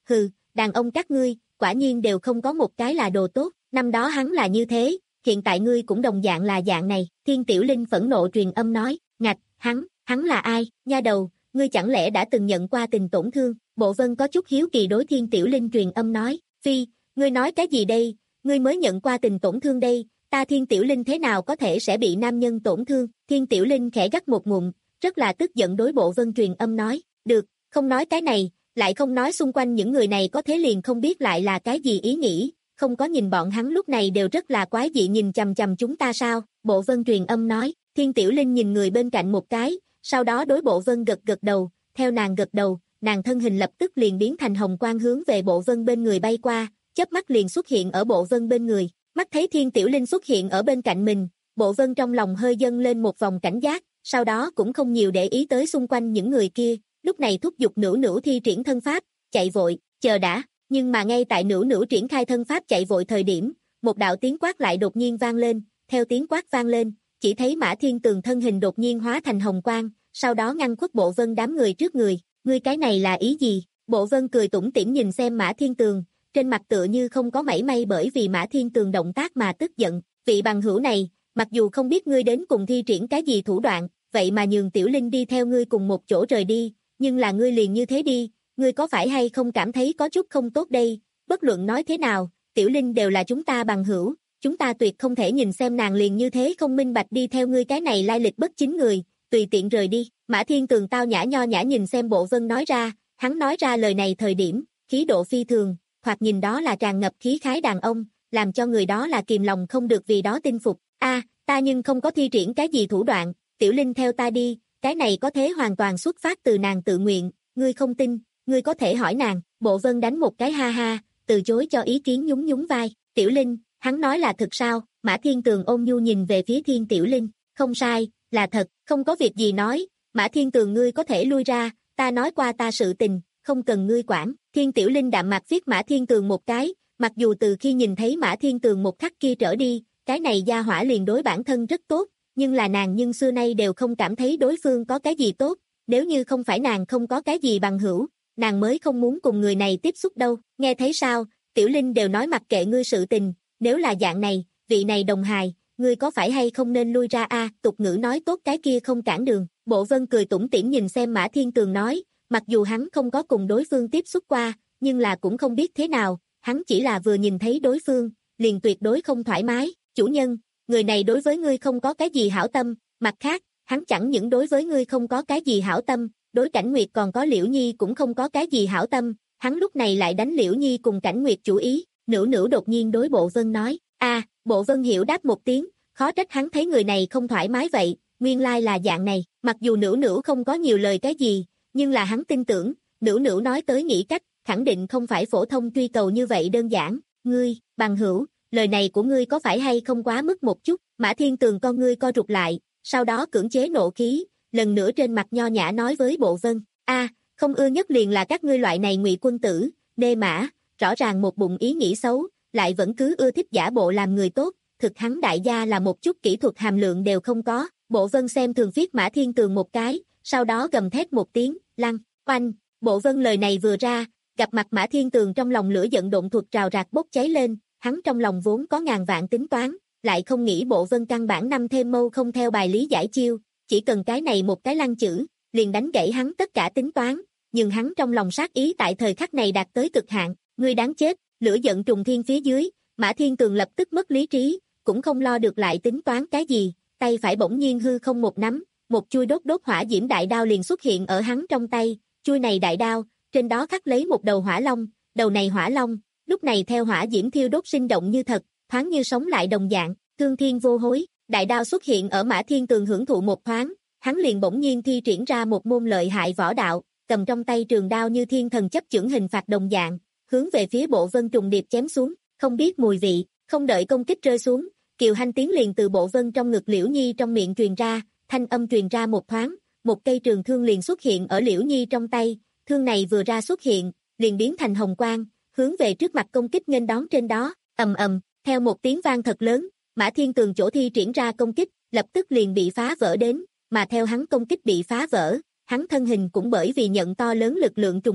hừ, đàn ông các ngươi, quả nhiên đều không có một cái là đồ tốt, năm đó hắn là như thế, hiện tại ngươi cũng đồng dạng là dạng này, Thiên Tiểu Linh phẫn nộ truyền âm nói, ngạch, hắn, hắn là ai, nha đầu, ngươi chẳng lẽ đã từng nhận qua tình tổn thương, Bộ Vân có chút hiếu kỳ đối Thiên Tiểu Linh truyền âm nói, phi, ngươi nói cái gì đây, ngươi mới nhận qua tình tổn thương đây, ta Thiên Tiểu Linh thế nào có thể sẽ bị nam nhân tổn thương, Thiên Tiểu Linh khẽ gắt một ngụm, rất là tức giận đối Bộ Vân truyền âm nói, được, không nói cái này, lại không nói xung quanh những người này có thế liền không biết lại là cái gì ý nghĩ, không có nhìn bọn hắn lúc này đều rất là quái dị nhìn chằm chằm chúng ta sao, Bộ Vân truyền âm nói, Thiên Tiểu Linh nhìn người bên cạnh một cái, sau đó đối Bộ Vân gật gật đầu, theo nàng gật đầu, nàng thân hình lập tức liền biến thành hồng quang hướng về Bộ Vân bên người bay qua, chớp mắt liền xuất hiện ở Bộ Vân bên người, mắt thấy Thiên Tiểu Linh xuất hiện ở bên cạnh mình, Bộ Vân trong lòng hơi dâng lên một vòng cảnh giác, sau đó cũng không nhiều để ý tới xung quanh những người kia, lúc này thúc giục Nữu Nữu thi triển thân pháp, chạy vội, chờ đã, nhưng mà ngay tại Nữu Nữu triển khai thân pháp chạy vội thời điểm, một đạo tiếng quát lại đột nhiên vang lên, theo tiếng quát vang lên, chỉ thấy Mã Thiên Tường thân hình đột nhiên hóa thành hồng quang, sau đó ngăn khuất Bộ Vân đám người trước người, ngươi cái này là ý gì? Bộ Vân cười tủm tỉm nhìn xem Mã Thiên Tường, trên mặt tựa như không có mảy may bởi vì Mã Thiên Tường động tác mà tức giận, vị bằng hữu này, mặc dù không biết ngươi đến cùng thi triển cái gì thủ đoạn, vậy mà nhường Tiểu Linh đi theo ngươi cùng một chỗ rời đi, nhưng là ngươi liền như thế đi, ngươi có phải hay không cảm thấy có chút không tốt đây, bất luận nói thế nào, Tiểu Linh đều là chúng ta bằng hữu, chúng ta tuyệt không thể nhìn xem nàng liền như thế không minh bạch đi theo ngươi cái này lai lịch bất chính người, tùy tiện rời đi, Mã Thiên Tường tao nhã nho nhã nhìn xem Bộ Vân nói ra, hắn nói ra lời này thời điểm, khí độ phi thường, hoặc nhìn đó là tràn ngập khí khái đàn ông, làm cho người đó là kìm lòng không được vì đó tin phục, a ta nhưng không có thi triển cái gì thủ đoạn, Tiểu Linh theo ta đi, cái này có thế hoàn toàn xuất phát từ nàng tự nguyện, ngươi không tin, ngươi có thể hỏi nàng, Bộ Vân đánh một cái ha ha, từ chối cho ý kiến nhún nhún vai, Tiểu Linh, hắn nói là thật sao, Mã Thiên Tường ôn nhu nhìn về phía Thiên Tiểu Linh, không sai, là thật, không có việc gì nói, Mã Thiên Tường ngươi có thể lui ra, ta nói qua ta sự tình, không cần ngươi quản, Thiên Tiểu Linh đạm mặt viết Mã Thiên Tường một cái, mặc dù từ khi nhìn thấy Mã Thiên Tường một khắc kia trở đi, cái này gia hỏa liền đối bản thân rất tốt, nhưng là nàng nhưng xưa nay đều không cảm thấy đối phương có cái gì tốt, nếu như không phải nàng không có cái gì bằng hữu, nàng mới không muốn cùng người này tiếp xúc đâu, nghe thấy sao, Tiểu Linh đều nói mặc kệ ngươi sự tình, nếu là dạng này, vị này đồng hài, ngươi có phải hay không nên lui ra a? Tục ngữ nói tốt cái kia không cản đường, Bộ Vân cười tủm tỉm nhìn xem Mã Thiên Tường nói, mặc dù hắn không có cùng đối phương tiếp xúc qua, nhưng là cũng không biết thế nào, hắn chỉ là vừa nhìn thấy đối phương, liền tuyệt đối không thoải mái, chủ nhân, người này đối với ngươi không có cái gì hảo tâm, mặt khác, hắn chẳng những đối với ngươi không có cái gì hảo tâm, đối Cảnh Nguyệt còn có Liễu Nhi cũng không có cái gì hảo tâm, hắn lúc này lại đánh Liễu Nhi cùng Cảnh Nguyệt chủ ý, Nữu Nữu đột nhiên đối Bộ Vân nói, a Bộ Vân hiểu đáp một tiếng, khó trách hắn thấy người này không thoải mái vậy, nguyên lai là dạng này, mặc dù Nữu Nữu không có nhiều lời cái gì, nhưng là hắn tin tưởng, Nữu Nữu nói tới nghĩ cách, khẳng định không phải phổ thông truy cầu như vậy đơn giản, ngươi, bằng hữu, lời này của ngươi có phải hay không quá mức một chút, Mã Thiên Tường con ngươi co rụt lại, sau đó cưỡng chế nộ khí, lần nữa trên mặt nho nhã nói với Bộ Vân, a không ưa nhất liền là các ngươi loại này ngụy quân tử, nê mã, rõ ràng một bụng ý nghĩ xấu, lại vẫn cứ ưa thích giả bộ làm người tốt, thực hắn đại gia là một chút kỹ thuật hàm lượng đều không có, Bộ Vân xem thường viết Mã Thiên Tường một cái, sau đó gầm thét một tiếng, lăng, oanh, Bộ Vân lời này vừa ra, gặp mặt Mã Thiên Tường trong lòng lửa giận độn thuật trào rạc bốc cháy lên, hắn trong lòng vốn có ngàn vạn tính toán, lại không nghĩ Bộ Vân căn bản năm thêm mâu không theo bài lý giải chiêu, chỉ cần cái này một cái lăng chữ, liền đánh gãy hắn tất cả tính toán, nhưng hắn trong lòng sát ý tại thời khắc này đạt tới cực hạn, ngươi đáng chết, lửa giận trùng thiên phía dưới, Mã Thiên Tường lập tức mất lý trí, cũng không lo được lại tính toán cái gì, tay phải bỗng nhiên hư không một nắm, một chui đốt đốt hỏa diễm đại đao liền xuất hiện ở hắn trong tay, chui này đại đao, trên đó khắc lấy một đầu hỏa long, đầu này hỏa long, lúc này theo hỏa diễm thiêu đốt sinh động như thật, thoáng như sống lại đồng dạng, thương thiên vô hối, đại đao xuất hiện ở Mã Thiên Tường hưởng thụ một thoáng, hắn liền bỗng nhiên thi triển ra một môn lợi hại võ đạo, cầm trong tay trường đao như thiên thần chấp chưởng hình phạt đồng dạng, hướng về phía Bộ Vân trùng điệp chém xuống, không biết mùi vị, không đợi công kích rơi xuống, Kiều Hanh tiếng liền từ Bộ Vân trong ngực Liễu Nhi trong miệng truyền ra, thanh âm truyền ra một thoáng, một cây trường thương liền xuất hiện ở Liễu Nhi trong tay, thương này vừa ra xuất hiện, liền biến thành hồng quang, hướng về trước mặt công kích nghênh đón trên đó, ầm ầm, theo một tiếng vang thật lớn, Mã Thiên Tường chỗ thi triển ra công kích, lập tức liền bị phá vỡ đến, mà theo hắn công kích bị phá vỡ, hắn thân hình cũng bởi vì nhận to lớn lực lượng trùng kích,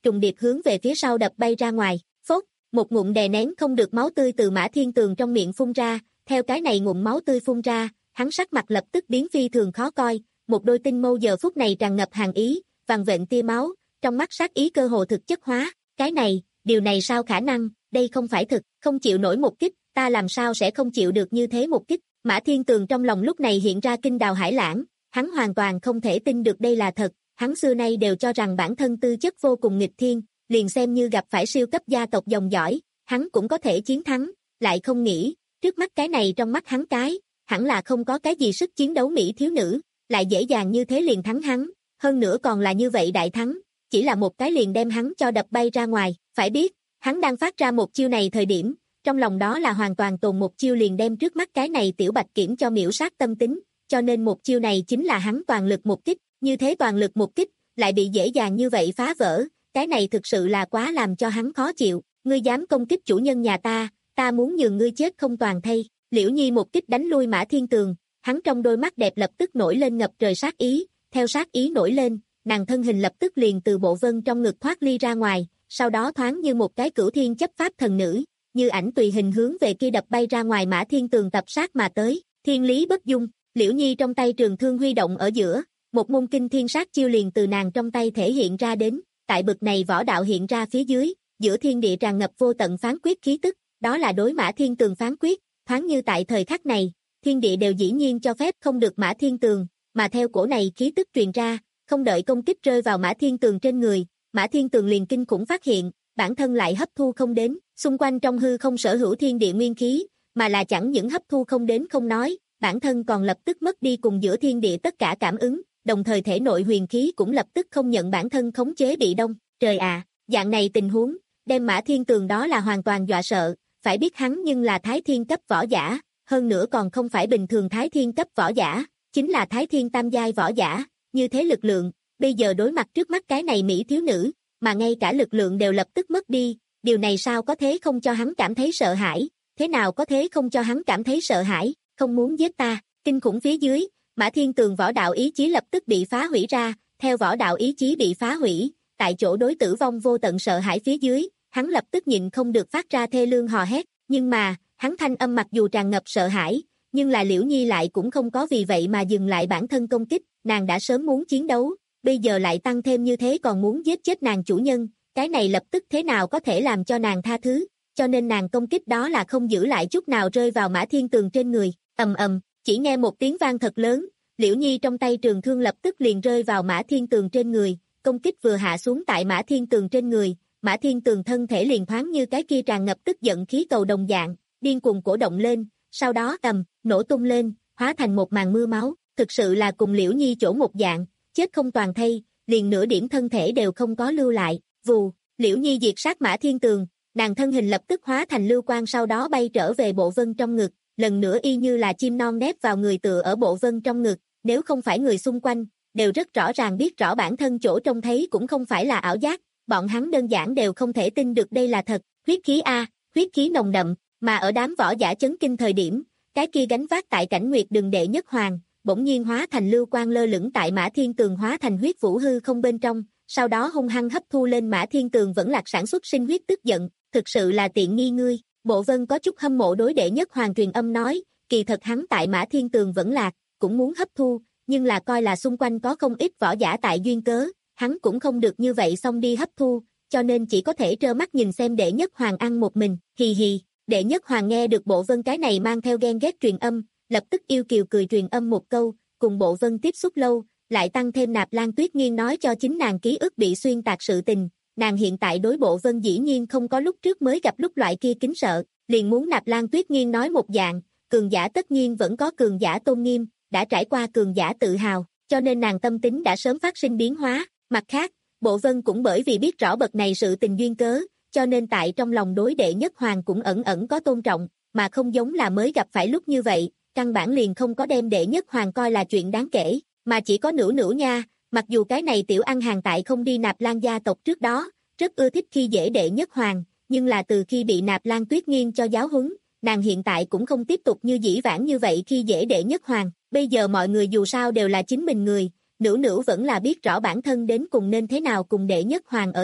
trùng điệp hướng về phía sau đập bay ra ngoài. Phốt, một ngụm đè nén không được máu tươi từ Mã Thiên Tường trong miệng phun ra, theo cái này ngụm máu tươi phun ra, hắn sắc mặt lập tức biến phi thường khó coi, một đôi tinh mâu giờ phút này tràn ngập hàn ý, vằn vện tia máu, trong mắt sát ý cơ hồ thực chất hóa, cái này, điều này sao khả năng, đây không phải thực, không chịu nổi một kích, ta làm sao sẽ không chịu được như thế một kích. Mã Thiên Tường trong lòng lúc này hiện ra kinh đào hải lãng, hắn hoàn toàn không thể tin được đây là thật, hắn xưa nay đều cho rằng bản thân tư chất vô cùng nghịch thiên, liền xem như gặp phải siêu cấp gia tộc dòng dõi, hắn cũng có thể chiến thắng, lại không nghĩ, trước mắt cái này trong mắt hắn cái, hẳn là không có cái gì sức chiến đấu mỹ thiếu nữ, lại dễ dàng như thế liền thắng hắn, hơn nữa còn là như vậy đại thắng, chỉ là một cái liền đem hắn cho đập bay ra ngoài, phải biết, hắn đang phát ra một chiêu này thời điểm, trong lòng đó là hoàn toàn tồn một chiêu liền đem trước mắt cái này tiểu bạch kiểm cho miễu sát tâm tính, cho nên một chiêu này chính là hắn toàn lực một kích, như thế toàn lực một kích, lại bị dễ dàng như vậy phá vỡ, cái này thực sự là quá làm cho hắn khó chịu, ngươi dám công kích chủ nhân nhà ta, ta muốn nhường ngươi chết không toàn thây. Liễu Nhi một kích đánh lui Mã Thiên Tường, hắn trong đôi mắt đẹp lập tức nổi lên ngập trời sát ý, theo sát ý nổi lên, nàng thân hình lập tức liền từ bộ vân trong ngực thoát ly ra ngoài, sau đó thoáng như một cái cửu thiên chấp pháp thần nữ, như ảnh tùy hình hướng về kia đập bay ra ngoài Mã Thiên Tường tập sát mà tới, thiên lý bất dung, Liễu Nhi trong tay trường thương huy động ở giữa, một môn kinh thiên sát chiêu liền từ nàng trong tay thể hiện ra đến, tại bực này võ đạo hiện ra phía dưới, giữa thiên địa tràn ngập vô tận phán quyết khí tức, đó là đối Mã Thiên Tường phán quyết, thoáng như tại thời khắc này, thiên địa đều dĩ nhiên cho phép không được Mã Thiên Tường, mà theo cổ này khí tức truyền ra, không đợi công kích rơi vào Mã Thiên Tường trên người, Mã Thiên Tường liền kinh khủng phát hiện, bản thân lại hấp thu không đến, xung quanh trong hư không sở hữu thiên địa nguyên khí, mà là chẳng những hấp thu không đến không nói, bản thân còn lập tức mất đi cùng giữa thiên địa tất cả cảm ứng, đồng thời thể nội huyền khí cũng lập tức không nhận bản thân khống chế bị đông, trời à, dạng này tình huống, đem Mã Thiên Tường đó là hoàn toàn dọa sợ, phải biết hắn nhưng là Thái Thiên cấp võ giả, hơn nữa còn không phải bình thường Thái Thiên cấp võ giả, chính là Thái Thiên tam giai võ giả, như thế lực lượng, bây giờ đối mặt trước mắt cái này mỹ thiếu nữ, mà ngay cả lực lượng đều lập tức mất đi, điều này sao có thế không cho hắn cảm thấy sợ hãi, thế nào có thế không cho hắn cảm thấy sợ hãi, không muốn giết ta, kinh khủng phía dưới, Mã Thiên Tường võ đạo ý chí lập tức bị phá hủy ra, theo võ đạo ý chí bị phá hủy, tại chỗ đối tử vong vô tận sợ hãi phía dưới, hắn lập tức nhịn không được phát ra thê lương hò hét, nhưng mà, hắn thanh âm mặc dù tràn ngập sợ hãi, nhưng là Liễu Nhi lại cũng không có vì vậy mà dừng lại bản thân công kích, nàng đã sớm muốn chiến đấu, bây giờ lại tăng thêm như thế còn muốn giết chết nàng chủ nhân, cái này lập tức thế nào có thể làm cho nàng tha thứ, cho nên nàng công kích đó là không giữ lại chút nào rơi vào Mã Thiên Tường trên người, ầm ầm, chỉ nghe một tiếng vang thật lớn, Liễu Nhi trong tay trường thương lập tức liền rơi vào Mã Thiên Tường trên người, công kích vừa hạ xuống tại Mã Thiên Tường trên người, Mã Thiên Tường thân thể liền thoáng như cái kia tràn ngập tức giận khí cầu đồng dạng, điên cuồng cổ động lên, sau đó ầm, nổ tung lên, hóa thành một màn mưa máu, thực sự là cùng Liễu Nhi chỗ một dạng, chết không toàn thây, liền nửa điểm thân thể đều không có lưu lại, vù, Liễu Nhi diệt sát Mã Thiên Tường, nàng thân hình lập tức hóa thành lưu quang sau đó bay trở về bộ vân trong ngực, lần nữa y như là chim non nép vào người tựa ở bộ vân trong ngực, nếu không phải người xung quanh, đều rất rõ ràng biết rõ bản thân chỗ trông thấy cũng không phải là ảo giác, bọn hắn đơn giản đều không thể tin được đây là thật, huyết khí A, huyết khí nồng đậm, mà ở đám võ giả chấn kinh thời điểm, cái kia gánh vác tại cảnh nguyệt đường đệ nhất hoàng, bỗng nhiên hóa thành lưu quang lơ lửng tại Mã Thiên Tường hóa thành huyết vũ hư không bên trong, sau đó hung hăng hấp thu lên Mã Thiên Tường vẫn lạc sản xuất sinh huyết tức giận, thực sự là tiện nghi ngươi, Bộ Vân có chút hâm mộ đối đệ nhất hoàng truyền âm nói, kỳ thật hắn tại Mã Thiên Tường vẫn lạc, cũng muốn hấp thu, nhưng là coi là xung quanh có không ít võ giả tại duyên cớ, hắn cũng không được như vậy xong đi hấp thu, cho nên chỉ có thể trơ mắt nhìn xem đệ nhất hoàng ăn một mình, hì hì, đệ nhất hoàng nghe được Bộ Vân cái này mang theo ghen ghét truyền âm, lập tức yêu kiều cười truyền âm một câu, cùng Bộ Vân tiếp xúc lâu, lại tăng thêm Nạp Lan Tuyết Nghiên nói cho chính nàng ký ức bị xuyên tạc sự tình, nàng hiện tại đối Bộ Vân dĩ nhiên không có lúc trước mới gặp lúc loại kia kính sợ, liền muốn Nạp Lan Tuyết Nghiên nói một dạng, cường giả tất nhiên vẫn có cường giả tôn nghiêm, đã trải qua cường giả tự hào, cho nên nàng tâm tính đã sớm phát sinh biến hóa, mặt khác, Bộ Vân cũng bởi vì biết rõ bậc này sự tình duyên cớ, cho nên tại trong lòng đối đệ nhất hoàng cũng ẩn ẩn có tôn trọng, mà không giống là mới gặp phải lúc như vậy, căn bản liền không có đem đệ nhất hoàng coi là chuyện đáng kể, mà chỉ có nữu nữu nha, mặc dù cái này tiểu ăn hàng tại không đi Nạp Lan gia tộc trước đó, rất ưa thích khi dễ đệ nhất hoàng, nhưng là từ khi bị Nạp Lan Tuyết Nghiên cho giáo huấn, nàng hiện tại cũng không tiếp tục như dĩ vãng như vậy khi dễ đệ nhất hoàng, bây giờ mọi người dù sao đều là chính mình người, nữu nữu vẫn là biết rõ bản thân đến cùng nên thế nào cùng đệ nhất hoàng ở chung,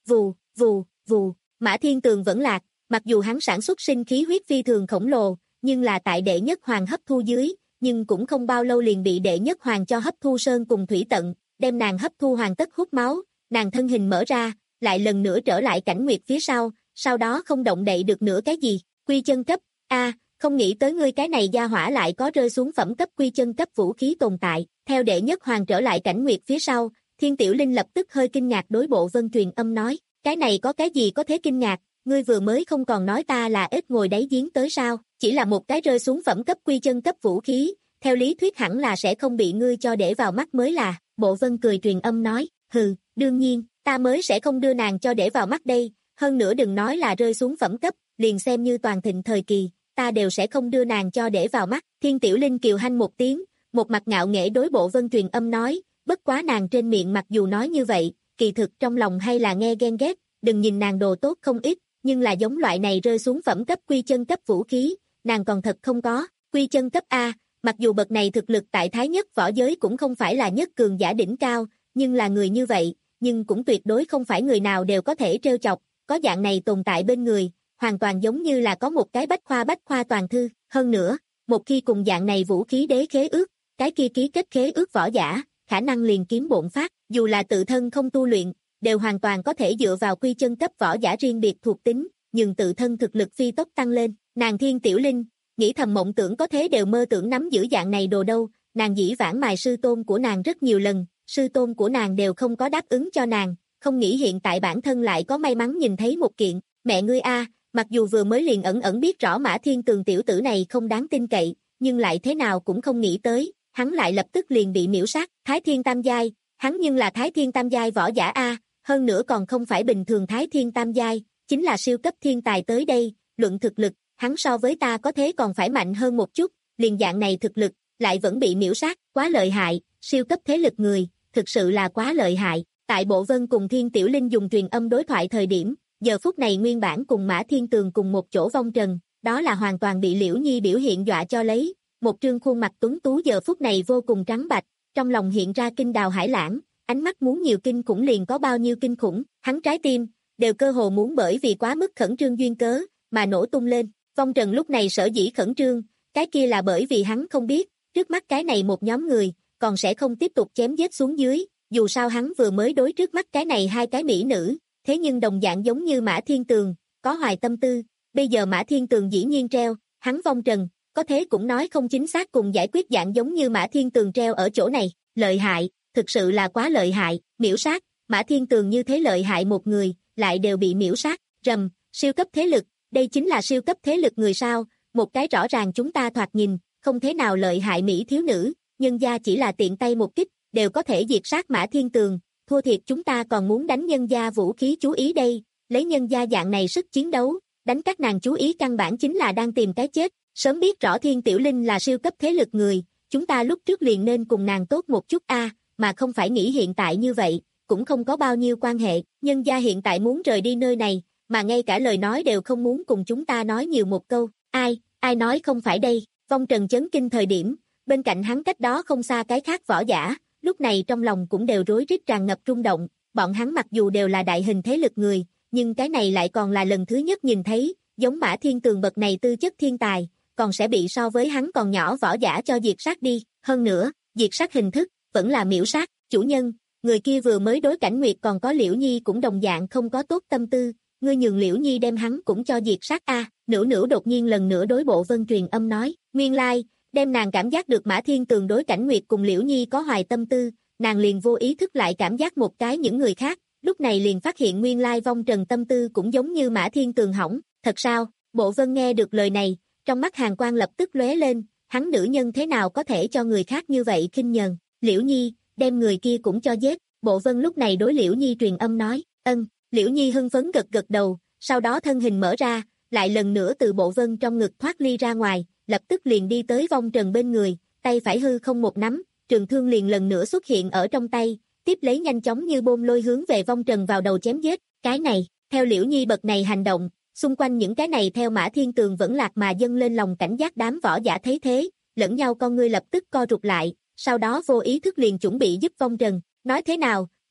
vù, vù, vù, Mã Thiên Tường vẫn lạc, mặc dù hắn sản xuất sinh khí huyết phi thường khổng lồ, nhưng là tại đệ nhất hoàng hấp thu dưới, nhưng cũng không bao lâu liền bị đệ nhất hoàng cho hấp thu sơn cùng thủy tận, đem nàng hấp thu hoàn tất hút máu, nàng thân hình mở ra, lại lần nữa trở lại Cảnh Nguyệt phía sau, sau đó không động đậy được nữa cái gì, quy chân cấp, a, không nghĩ tới ngươi cái này gia hỏa lại có rơi xuống phẩm cấp quy chân cấp vũ khí tồn tại, theo đệ nhất hoàng trở lại Cảnh Nguyệt phía sau, Thiên Tiểu Linh lập tức hơi kinh ngạc đối Bộ Vân truyền âm nói, cái này có cái gì có thế kinh ngạc, ngươi vừa mới không còn nói ta là ếch ngồi đáy giếng tới sao, chỉ là một cái rơi xuống phẩm cấp quy chân cấp vũ khí, theo lý thuyết hẳn là sẽ không bị ngươi cho để vào mắt mới là, Bộ Vân cười truyền âm nói, hừ, đương nhiên, ta mới sẽ không đưa nàng cho để vào mắt đây, hơn nữa đừng nói là rơi xuống phẩm cấp, liền xem như toàn thịnh thời kỳ, ta đều sẽ không đưa nàng cho để vào mắt, Thiên Tiểu Linh kiều hanh một tiếng, một mặt ngạo nghễ đối Bộ Vân truyền âm nói, bất quá nàng trên miệng mặc dù nói như vậy, kỳ thực trong lòng hay là nghe ghen ghét, đừng nhìn nàng đồ tốt không ít, nhưng là giống loại này rơi xuống phẩm cấp quy chân cấp vũ khí, nàng còn thật không có, quy chân cấp A, mặc dù bậc này thực lực tại thái nhất võ giới cũng không phải là nhất cường giả đỉnh cao, nhưng là người như vậy, nhưng cũng tuyệt đối không phải người nào đều có thể trêu chọc, có dạng này tồn tại bên người, hoàn toàn giống như là có một cái bách khoa bách khoa toàn thư, hơn nữa, một khi cùng dạng này vũ khí đế khế ước, cái kia ký kết khế ước võ giả, khả năng liền kiếm bộn phát, dù là tự thân không tu luyện, đều hoàn toàn có thể dựa vào quy chân cấp võ giả riêng biệt thuộc tính, nhưng tự thân thực lực phi tốc tăng lên, nàng Thiên Tiểu Linh, nghĩ thầm mộng tưởng có thế đều mơ tưởng nắm giữ dạng này đồ đâu, nàng dĩ vãng mài sư tôn của nàng rất nhiều lần, sư tôn của nàng đều không có đáp ứng cho nàng, không nghĩ hiện tại bản thân lại có may mắn nhìn thấy một kiện, mẹ ngươi a, mặc dù vừa mới liền ẩn ẩn biết rõ Mã Thiên Tường tiểu tử này không đáng tin cậy, nhưng lại thế nào cũng không nghĩ tới, hắn lại lập tức liền bị miễu sát, Thái Thiên Tam Giai, hắn nhưng là Thái Thiên Tam Giai võ giả a, hơn nữa còn không phải bình thường Thái Thiên Tam Giai, chính là siêu cấp thiên tài tới đây, luận thực lực, hắn so với ta có thế còn phải mạnh hơn một chút, liền dạng này thực lực, lại vẫn bị miễu sát, quá lợi hại, siêu cấp thế lực người, thực sự là quá lợi hại. Tại Bộ Vân cùng Thiên Tiểu Linh dùng truyền âm đối thoại thời điểm, giờ phút này nguyên bản cùng Mã Thiên Tường cùng một chỗ vong trần, đó là hoàn toàn bị Liễu Nhi biểu hiện dọa cho lấy, một trương khuôn mặt tuấn tú giờ phút này vô cùng trắng bạch, trong lòng hiện ra kinh đào hải lãng, ánh mắt muốn nhiều kinh khủng liền có bao nhiêu kinh khủng, hắn trái tim, đều cơ hồ muốn bởi vì quá mức khẩn trương duyên cớ, mà nổ tung lên, vong trần lúc này sở dĩ khẩn trương, cái kia là bởi vì hắn không biết, trước mắt cái này một nhóm người, còn sẽ không tiếp tục chém giết xuống dưới, dù sao hắn vừa mới đối trước mắt cái này hai cái mỹ nữ, thế nhưng đồng dạng giống như Mã Thiên Tường, có hoài tâm tư, bây giờ Mã Thiên Tường dĩ nhiên treo, hắn vong trần, có thế cũng nói không chính xác cùng giải quyết dạng giống như Mã Thiên Tường treo ở chỗ này, lợi hại, thực sự là quá lợi hại, miễu sát, Mã Thiên Tường như thế lợi hại một người, lại đều bị miễu sát, rầm, siêu cấp thế lực, đây chính là siêu cấp thế lực người sao, một cái rõ ràng chúng ta thoạt nhìn, không thế nào lợi hại mỹ thiếu nữ, nhân gia chỉ là tiện tay một kích, đều có thể diệt sát Mã Thiên Tường, thua thiệt chúng ta còn muốn đánh nhân gia vũ khí chú ý đây, lấy nhân gia dạng này sức chiến đấu, đánh các nàng chú ý căn bản chính là đang tìm cái chết, sớm biết rõ Thiên Tiểu Linh là siêu cấp thế lực người, chúng ta lúc trước liền nên cùng nàng tốt một chút a, mà không phải nghĩ hiện tại như vậy, cũng không có bao nhiêu quan hệ, nhân gia hiện tại muốn rời đi nơi này, mà ngay cả lời nói đều không muốn cùng chúng ta nói nhiều một câu, ai, ai nói không phải đây, vong trần chấn kinh thời điểm, bên cạnh hắn cách đó không xa cái khác võ giả, lúc này trong lòng cũng đều rối rít tràn ngập rung động, bọn hắn mặc dù đều là đại hình thế lực người, nhưng cái này lại còn là lần thứ nhất nhìn thấy, giống Mã Thiên Tường bậc này tư chất thiên tài, còn sẽ bị so với hắn còn nhỏ võ giả cho diệt sát đi, hơn nữa, diệt sát hình thức, vẫn là miễu sát, chủ nhân, người kia vừa mới đối Cảnh Nguyệt còn có Liễu Nhi cũng đồng dạng không có tốt tâm tư, ngươi nhường Liễu Nhi đem hắn cũng cho diệt sát a, Nữu Nữu đột nhiên lần nữa đối Bộ Vân truyền âm nói, nguyên lai, like, đem nàng cảm giác được Mã Thiên Tường đối Cảnh Nguyệt cùng Liễu Nhi có hoài tâm tư, nàng liền vô ý thức lại cảm giác một cái những người khác, lúc này liền phát hiện nguyên lai vong trần tâm tư cũng giống như Mã Thiên Tường hỏng, thật sao, Bộ Vân nghe được lời này, trong mắt hàn quang lập tức lóe lên, hắn nữ nhân thế nào có thể cho người khác như vậy khinh nhờn, Liễu Nhi, đem người kia cũng cho giết, Bộ Vân lúc này đối Liễu Nhi truyền âm nói, ân, Liễu Nhi hưng phấn gật gật đầu, sau đó thân hình mở ra, lại lần nữa từ Bộ Vân trong ngực thoát ly ra ngoài, lập tức liền đi tới vong trần bên người, tay phải hư không một nắm, trường thương liền lần nữa xuất hiện ở trong tay, tiếp lấy nhanh chóng như bom lôi hướng về vong trần vào đầu chém giết, cái này, theo Liễu Nhi bậc này hành động, xung quanh những cái này theo Mã Thiên Tường vẫn lạc mà dâng lên lòng cảnh giác đám võ giả thấy thế, lẫn nhau con ngươi lập tức co rụt lại, sau đó vô ý thức liền chuẩn bị giúp vong trần, nói thế nào,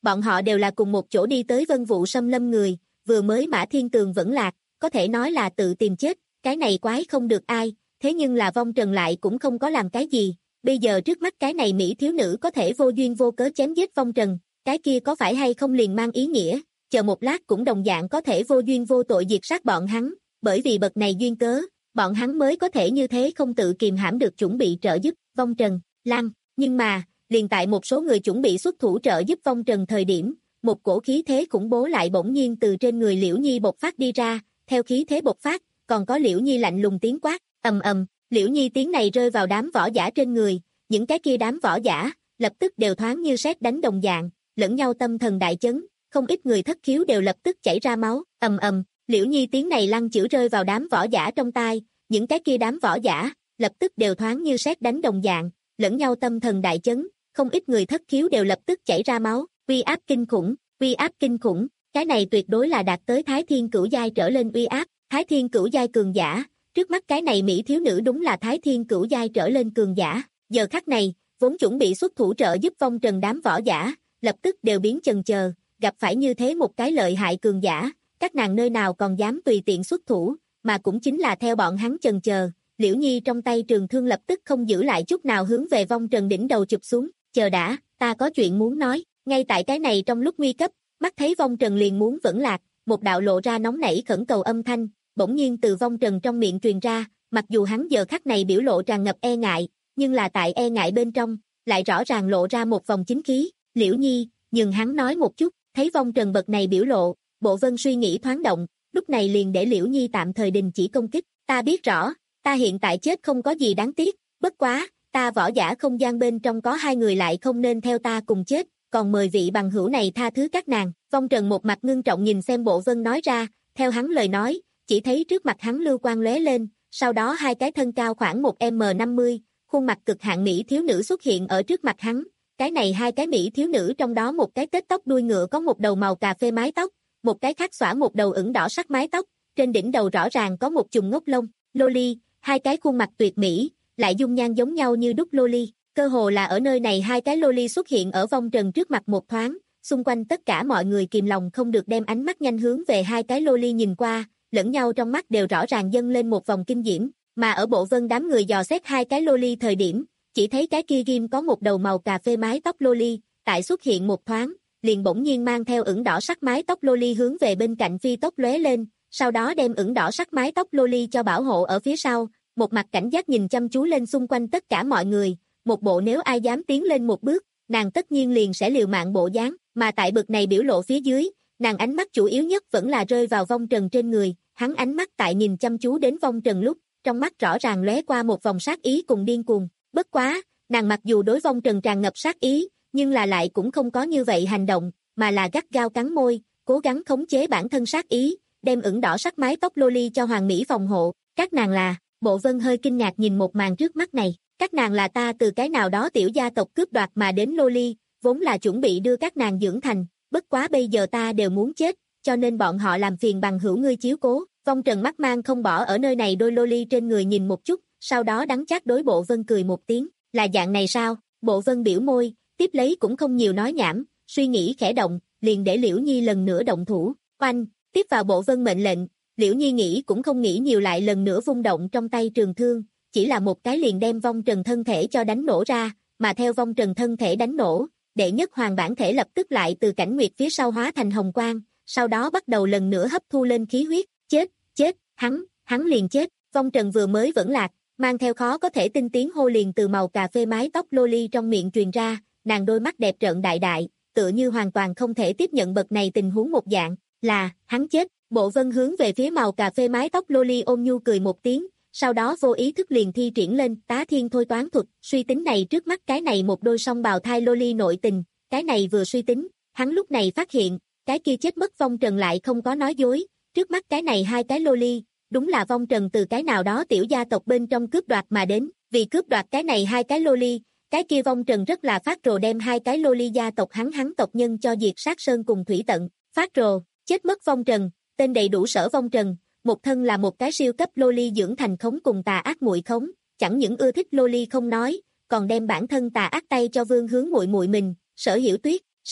Bọn họ đều là cùng một chỗ đi tới Vân Vụ Xâm Lâm người, vừa mới Mã Thiên Tường vẫn lạc, có thể nói là tự tìm chết, cái này quái không được ai, thế nhưng là Vong Trần lại cũng không có làm cái gì, bây giờ trước mắt cái này Mỹ thiếu nữ có thể vô duyên vô cớ chém giết Vong Trần, cái kia có phải hay không liền mang ý nghĩa, chờ một lát cũng đồng dạng có thể vô duyên vô tội diệt sát bọn hắn, bởi vì bậc này duyên cớ, bọn hắn mới có thể như thế không tự kiềm hãm được chuẩn bị trợ giúp Vong Trần, Lăng, nhưng mà, liền tại một số người chuẩn bị xuất thủ trợ giúp Vong Trần thời điểm, một cổ khí thế khủng bố lại bỗng nhiên từ trên người Liễu Nhi bộc phát đi ra, theo khí thế bộc phát, còn có Liễu Nhi lạnh lùng tiếng quát, ầm ầm, Liễu Nhi tiếng này rơi vào đám võ giả trên người, những cái kia đám võ giả, lập tức đều thoáng như sét đánh đồng dạng, lẫn nhau tâm thần đại chấn, không ít người thất khiếu đều lập tức chảy ra máu, ầm ầm, Liễu Nhi tiếng này lăng chữ rơi vào đám võ giả trong tai, những cái kia đám võ giả, lập tức đều thoáng như sét đánh đồng dạng, lẫn nhau tâm thần đại chấn, không ít người thất khiếu đều lập tức chảy ra máu, uy áp kinh khủng, uy áp kinh khủng, cái này tuyệt đối là đạt tới Thái Thiên Cửu giai trở lên uy áp, Thái Thiên Cửu giai cường giả, trước mắt cái này Mỹ thiếu nữ đúng là Thái Thiên Cửu giai trở lên cường giả, giờ khắc này, vốn chuẩn bị xuất thủ trợ giúp Vong Trần đám võ giả, lập tức đều biến chần chờ, gặp phải như thế một cái lợi hại cường giả, các nàng nơi nào còn dám tùy tiện xuất thủ, mà cũng chính là theo bọn hắn chần chờ, Liễu Nhi trong tay trường thương lập tức không giữ lại chút nào hướng về Vong Trần đỉnh đầu chụp xuống, chờ đã, ta có chuyện muốn nói, ngay tại cái này trong lúc nguy cấp, mắt thấy Vong Trần liền muốn vẫn lạc, một đạo lộ ra nóng nảy khẩn cầu âm thanh, bỗng nhiên từ Vong Trần trong miệng truyền ra, mặc dù hắn giờ khắc này biểu lộ tràn ngập e ngại, nhưng là tại e ngại bên trong, lại rõ ràng lộ ra một vòng chính khí, Liễu Nhi, nhường hắn nói một chút, thấy Vong Trần bậc này biểu lộ, Bộ Vân suy nghĩ thoáng động, lúc này liền để Liễu Nhi tạm thời đình chỉ công kích, ta biết rõ, ta hiện tại chết không có gì đáng tiếc, bất quá, ta võ giả không gian bên trong có hai người lại không nên theo ta cùng chết, còn mời vị bằng hữu này tha thứ các nàng, Vong Trần một mặt ngưng trọng nhìn xem Bộ Vân nói ra, theo hắn lời nói, chỉ thấy trước mặt hắn lưu quang lóe lên, sau đó hai cái thân cao khoảng một mét năm mươi, khuôn mặt cực hạn Mỹ thiếu nữ xuất hiện ở trước mặt hắn, cái này hai cái Mỹ thiếu nữ trong đó một cái tết tóc đuôi ngựa có một đầu màu cà phê mái tóc, một cái khác xõa một đầu ửng đỏ sắc mái tóc, trên đỉnh đầu rõ ràng có một chùm ngốc lông, loli, hai cái khuôn mặt tuyệt mỹ, lại dung nhan giống nhau như đúc loli, cơ hồ là ở nơi này hai cái loli xuất hiện ở Vong Trần trước mặt một thoáng, xung quanh tất cả mọi người kìm lòng không được đem ánh mắt nhanh hướng về hai cái loli nhìn qua, lẫn nhau trong mắt đều rõ ràng dâng lên một vòng kinh diễm, mà ở Bộ Vân đám người dò xét hai cái loli thời điểm, chỉ thấy cái kia ghim có một đầu màu cà phê mái tóc loli, tại xuất hiện một thoáng, liền bỗng nhiên mang theo ửng đỏ sắc mái tóc loli hướng về bên cạnh phi tốc lóe lên, sau đó đem ửng đỏ sắc mái tóc loli cho bảo hộ ở phía sau, một mặt cảnh giác nhìn chăm chú lên xung quanh tất cả mọi người, một bộ nếu ai dám tiến lên một bước, nàng tất nhiên liền sẽ liều mạng bộ dáng, mà tại bực này biểu lộ phía dưới, nàng ánh mắt chủ yếu nhất vẫn là rơi vào Vong Trần trên người, hắn ánh mắt tại nhìn chăm chú đến Vong Trần lúc, trong mắt rõ ràng lóe qua một vòng sát ý cùng điên cuồng, bất quá, nàng mặc dù đối Vong Trần tràn ngập sát ý, nhưng là lại cũng không có như vậy hành động, mà là gắt gao cắn môi, cố gắng khống chế bản thân sát ý, đem ửng đỏ sắc mái tóc loli cho Hoàng Mỹ phòng hộ, các nàng là, Bộ Vân hơi kinh ngạc nhìn một màn trước mắt này, các nàng là ta từ cái nào đó tiểu gia tộc cướp đoạt mà đến loli, vốn là chuẩn bị đưa các nàng dưỡng thành, bất quá bây giờ ta đều muốn chết, cho nên bọn họ làm phiền bằng hữu ngươi chiếu cố, Vong Trần mắt mang không bỏ ở nơi này đôi loli trên người nhìn một chút, sau đó đắng chát đối Bộ Vân cười một tiếng, là dạng này sao, Bộ Vân biểu môi, tiếp lấy cũng không nhiều nói nhảm, suy nghĩ khẽ động, liền để Liễu Nhi lần nữa động thủ, oanh, tiếp vào Bộ Vân mệnh lệnh, Liễu Nhi nghĩ cũng không nghĩ nhiều lại lần nữa vung động trong tay trường thương, chỉ là một cái liền đem Vong Trần thân thể cho đánh nổ ra, mà theo Vong Trần thân thể đánh nổ, đệ nhất hoàng bản thể lập tức lại từ cảnh nguyệt phía sau hóa thành hồng quang, sau đó bắt đầu lần nữa hấp thu lên khí huyết, chết, chết, hắn, hắn liền chết, Vong Trần vừa mới vẫn lạc, mang theo khó có thể tin tiếng hô liền từ màu cà phê mái tóc loli trong miệng truyền ra, nàng đôi mắt đẹp trợn đại đại, tựa như hoàn toàn không thể tiếp nhận bậc này tình huống một dạng, là, hắn chết, Bộ Vân hướng về phía màu cà phê mái tóc loli ôm nhu cười một tiếng, sau đó vô ý thức liền thi triển lên tá thiên thôi toán thuật, suy tính này trước mắt cái này một đôi song bào thai loli nội tình, cái này vừa suy tính, hắn lúc này phát hiện, cái kia chết mất Vong Trần lại không có nói dối, trước mắt cái này hai cái loli, đúng là Vong Trần từ cái nào đó tiểu gia tộc bên trong cướp đoạt mà đến, vì cướp đoạt cái này hai cái loli, cái kia Vong Trần rất là phát rồ đem hai cái loli gia tộc hắn hắn tộc nhân cho diệt sát sơn cùng thủy tận, phát rồ, chết mất Vong Trần, tên đầy đủ Sở Vong Trần, một thân là một cái siêu cấp loli dưỡng thành khống cùng tà ác muội khống, chẳng những ưa thích loli không nói, còn đem bản thân tà ác tay cho vương hướng muội muội mình, Sở Hiểu Tuyết, sát,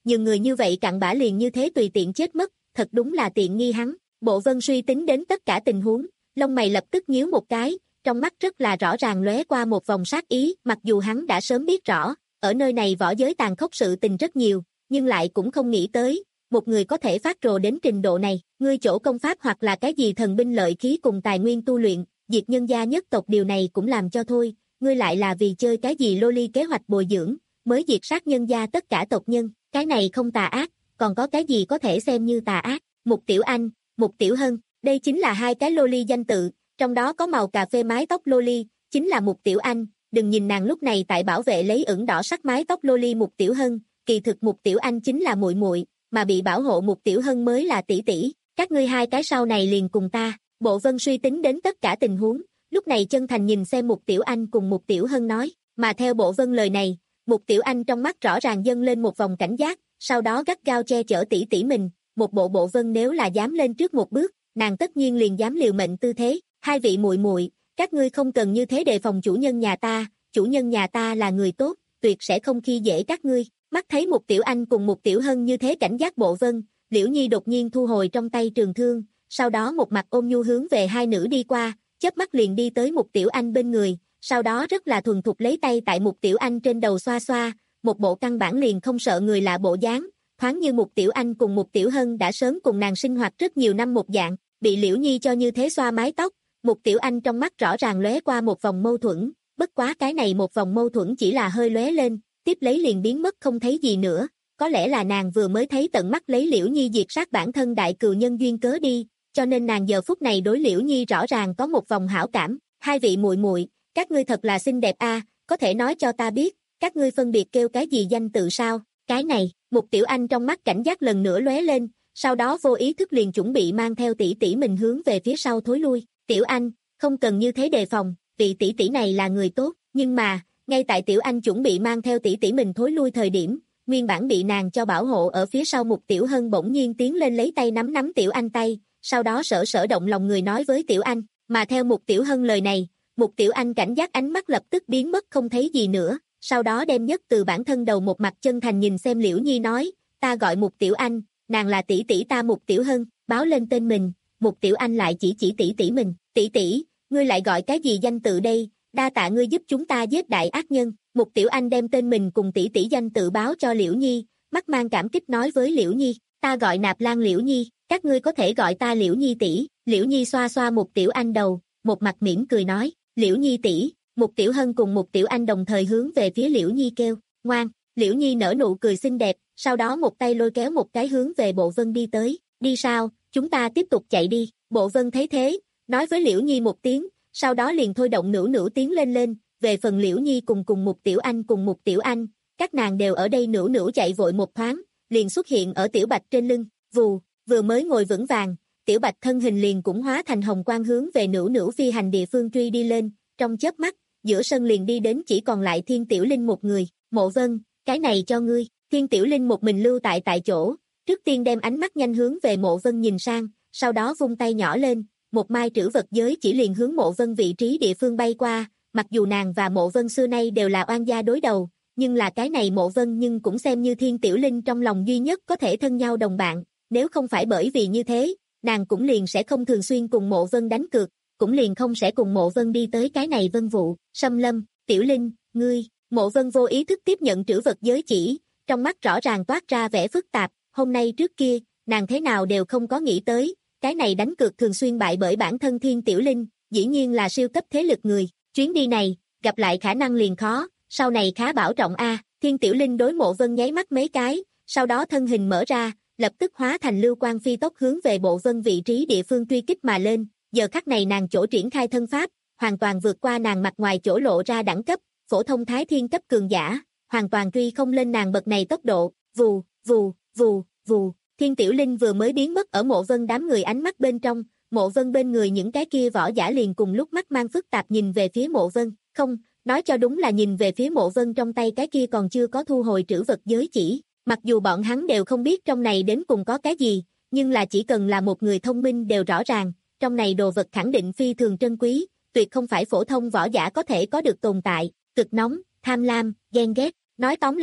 nhiều người như vậy cặn bã liền như thế tùy tiện chết mất, thật đúng là tiện nghi hắn. Bộ Vân suy tính đến tất cả tình huống, lông mày lập tức nhíu một cái, trong mắt rất là rõ ràng lóe qua một vòng sát ý, mặc dù hắn đã sớm biết rõ, ở nơi này võ giới tàn khốc sự tình rất nhiều, nhưng lại cũng không nghĩ tới, một người có thể phát rồ đến trình độ này, ngươi chỗ công pháp hoặc là cái gì thần binh lợi khí cùng tài nguyên tu luyện, diệt nhân gia nhất tộc điều này cũng làm cho thôi, ngươi lại là vì chơi cái gì lô ly kế hoạch bồi dưỡng, mới diệt sát nhân gia tất cả tộc nhân, cái này không tà ác, còn có cái gì có thể xem như tà ác, Mục Tiểu Anh, Mục Tiểu Hân, đây chính là hai cái lô ly danh tự, trong đó có màu cà phê mái tóc lô ly, chính là Mục Tiểu Anh, đừng nhìn nàng lúc này tại bảo vệ lấy ửng đỏ sắc mái tóc lô ly Mục Tiểu Hân, kỳ thực Mục Tiểu Anh chính là muội muội, mà bị bảo hộ Mục Tiểu Hân mới là tỷ tỷ, các ngươi hai cái sau này liền cùng ta. Bộ Vân suy tính đến tất cả tình huống, lúc này chân thành nhìn xem Mục Tiểu Anh cùng Mục Tiểu Hân nói, mà theo Bộ Vân lời này, Mục Tiểu Anh trong mắt rõ ràng dâng lên một vòng cảnh giác, sau đó gắt gao che chở tỷ tỷ mình, một bộ Bộ Vân nếu là dám lên trước một bước, nàng tất nhiên liền dám liều mệnh tư thế, hai vị muội muội, các ngươi không cần như thế đề phòng chủ nhân nhà ta, chủ nhân nhà ta là người tốt, tuyệt sẽ không khi dễ các ngươi. Mắt thấy Mục Tiểu Anh cùng Mục Tiểu Hân như thế cảnh giác Bộ Vân, Liễu Nhi đột nhiên thu hồi trong tay trường thương, sau đó một mặt ôm nhu hướng về hai nữ đi qua, chớp mắt liền đi tới Mục Tiểu Anh bên người, sau đó rất là thuần thục lấy tay tại Mục Tiểu Anh trên đầu xoa xoa, một bộ căn bản liền không sợ người lạ bộ dáng, thoáng như Mục Tiểu Anh cùng Mục Tiểu Hân đã sớm cùng nàng sinh hoạt rất nhiều năm một dạng, bị Liễu Nhi cho như thế xoa mái tóc, Mục Tiểu Anh trong mắt rõ ràng lóe qua một vòng mâu thuẫn, bất quá cái này một vòng mâu thuẫn chỉ là hơi lóe lên, tiếp lấy liền biến mất không thấy gì nữa, có lẽ là nàng vừa mới thấy tận mắt lấy Liễu Nhi diệt sát bản thân đại cừu nhân duyên cớ đi, cho nên nàng giờ phút này đối Liễu Nhi rõ ràng có một vòng hảo cảm, hai vị muội muội, các ngươi thật là xinh đẹp a, có thể nói cho ta biết, các ngươi phân biệt kêu cái gì danh tự sao? Cái này, Mục Tiểu Anh trong mắt cảnh giác lần nữa lóe lên, sau đó vô ý thức liền chuẩn bị mang theo tỷ tỷ mình hướng về phía sau thối lui. Tiểu Anh, không cần như thế đề phòng, vị tỷ tỷ này là người tốt, nhưng mà, ngay tại Tiểu Anh chuẩn bị mang theo tỷ tỷ mình thối lui thời điểm, nguyên bản bị nàng cho bảo hộ ở phía sau Mục Tiểu Hân bỗng nhiên tiến lên lấy tay nắm nắm Tiểu Anh tay, sau đó sở sở động lòng người nói với Tiểu Anh, mà theo Mục Tiểu Hân lời này, Mục Tiểu Anh cảnh giác ánh mắt lập tức biến mất không thấy gì nữa, sau đó đem nhất từ bản thân đầu một mặt chân thành nhìn xem Liễu Nhi nói, ta gọi Mục Tiểu Anh, nàng là tỷ tỷ ta Mục Tiểu Hân, báo lên tên mình, Mục Tiểu Anh lại chỉ chỉ tỷ tỷ mình, tỷ tỷ, ngươi lại gọi cái gì danh tự đây, đa tạ ngươi giúp chúng ta giết đại ác nhân. Mục Tiểu Anh đem tên mình cùng tỷ tỷ danh tự báo cho Liễu Nhi, mắt mang cảm kích nói với Liễu Nhi, ta gọi Nạp Lan Liễu Nhi, các ngươi có thể gọi ta Liễu Nhi tỷ. Liễu Nhi xoa xoa Mục Tiểu Anh đầu, một mặt mỉm cười nói, Liễu Nhi tỷ. Mục Tiểu Hân cùng Mục Tiểu Anh đồng thời hướng về phía Liễu Nhi kêu, ngoan. Liễu Nhi nở nụ cười xinh đẹp, sau đó một tay lôi kéo một cái hướng về Bộ Vân đi tới, đi sao, chúng ta tiếp tục chạy đi. Bộ Vân thấy thế, nói với Liễu Nhi một tiếng, sau đó liền thôi động nữu nữu tiến lên lên, về phần Liễu Nhi cùng cùng Mục Tiểu Anh cùng Mục Tiểu Anh, các nàng đều ở đây nữu nữu chạy vội một thoáng, liền xuất hiện ở Tiểu Bạch trên lưng, vù, vừa mới ngồi vững vàng, Tiểu Bạch thân hình liền cũng hóa thành hồng quang hướng về nữu nữu phi hành địa phương truy đi lên, trong chớp mắt, giữa sân liền đi đến chỉ còn lại Thiên Tiểu Linh một người, Mộ Vân, cái này cho ngươi. Thiên Tiểu Linh một mình lưu tại tại chỗ, trước tiên đem ánh mắt nhanh hướng về Mộ Vân nhìn sang, sau đó vung tay nhỏ lên, một mai trữ vật giới chỉ liền hướng Mộ Vân vị trí địa phương bay qua, mặc dù nàng và Mộ Vân xưa nay đều là oan gia đối đầu, nhưng là cái này Mộ Vân nhưng cũng xem như Thiên Tiểu Linh trong lòng duy nhất có thể thân nhau đồng bạn, nếu không phải bởi vì như thế, nàng cũng liền sẽ không thường xuyên cùng Mộ Vân đánh cược, cũng liền không sẽ cùng Mộ Vân đi tới cái này vân vụ. Sâm Lâm, Tiểu Linh, ngươi. Mộ Vân vô ý thức tiếp nhận trữ vật giới chỉ, trong mắt rõ ràng toát ra vẻ phức tạp, hôm nay trước kia, nàng thế nào đều không có nghĩ tới, cái này đánh cược thường xuyên bại bởi bản thân Thiên Tiểu Linh, dĩ nhiên là siêu cấp thế lực người, chuyến đi này, gặp lại khả năng liền khó, sau này khá bảo trọng a. Thiên Tiểu Linh đối Mộ Vân nháy mắt mấy cái, sau đó thân hình mở ra, lập tức hóa thành lưu quang phi tốc hướng về Mộ Vân vị trí địa phương truy kích mà lên, giờ khắc này nàng chỗ triển khai thân pháp, hoàn toàn vượt qua nàng mặt ngoài chỗ lộ ra đẳng cấp, phổ thông thái thiên cấp cường giả, hoàn toàn truy không lên nàng bậc này tốc độ, vù, vù, vù, vù. Thiên Tiểu Linh vừa mới biến mất ở Mộ Vân đám người ánh mắt bên trong, Mộ Vân bên người những cái kia võ giả liền cùng lúc mắt mang phức tạp nhìn về phía Mộ Vân, không, nói cho đúng là nhìn về phía Mộ Vân trong tay cái kia còn chưa có thu hồi trữ vật giới chỉ, mặc dù bọn hắn đều không biết trong này đến cùng có cái gì, nhưng là chỉ cần là một người thông minh đều rõ ràng, trong này đồ vật khẳng định phi thường trân quý, tuyệt không phải phổ thông võ giả có thể có được tồn tại, cực nóng, tham lam, ghen ghét, nói tóm lại,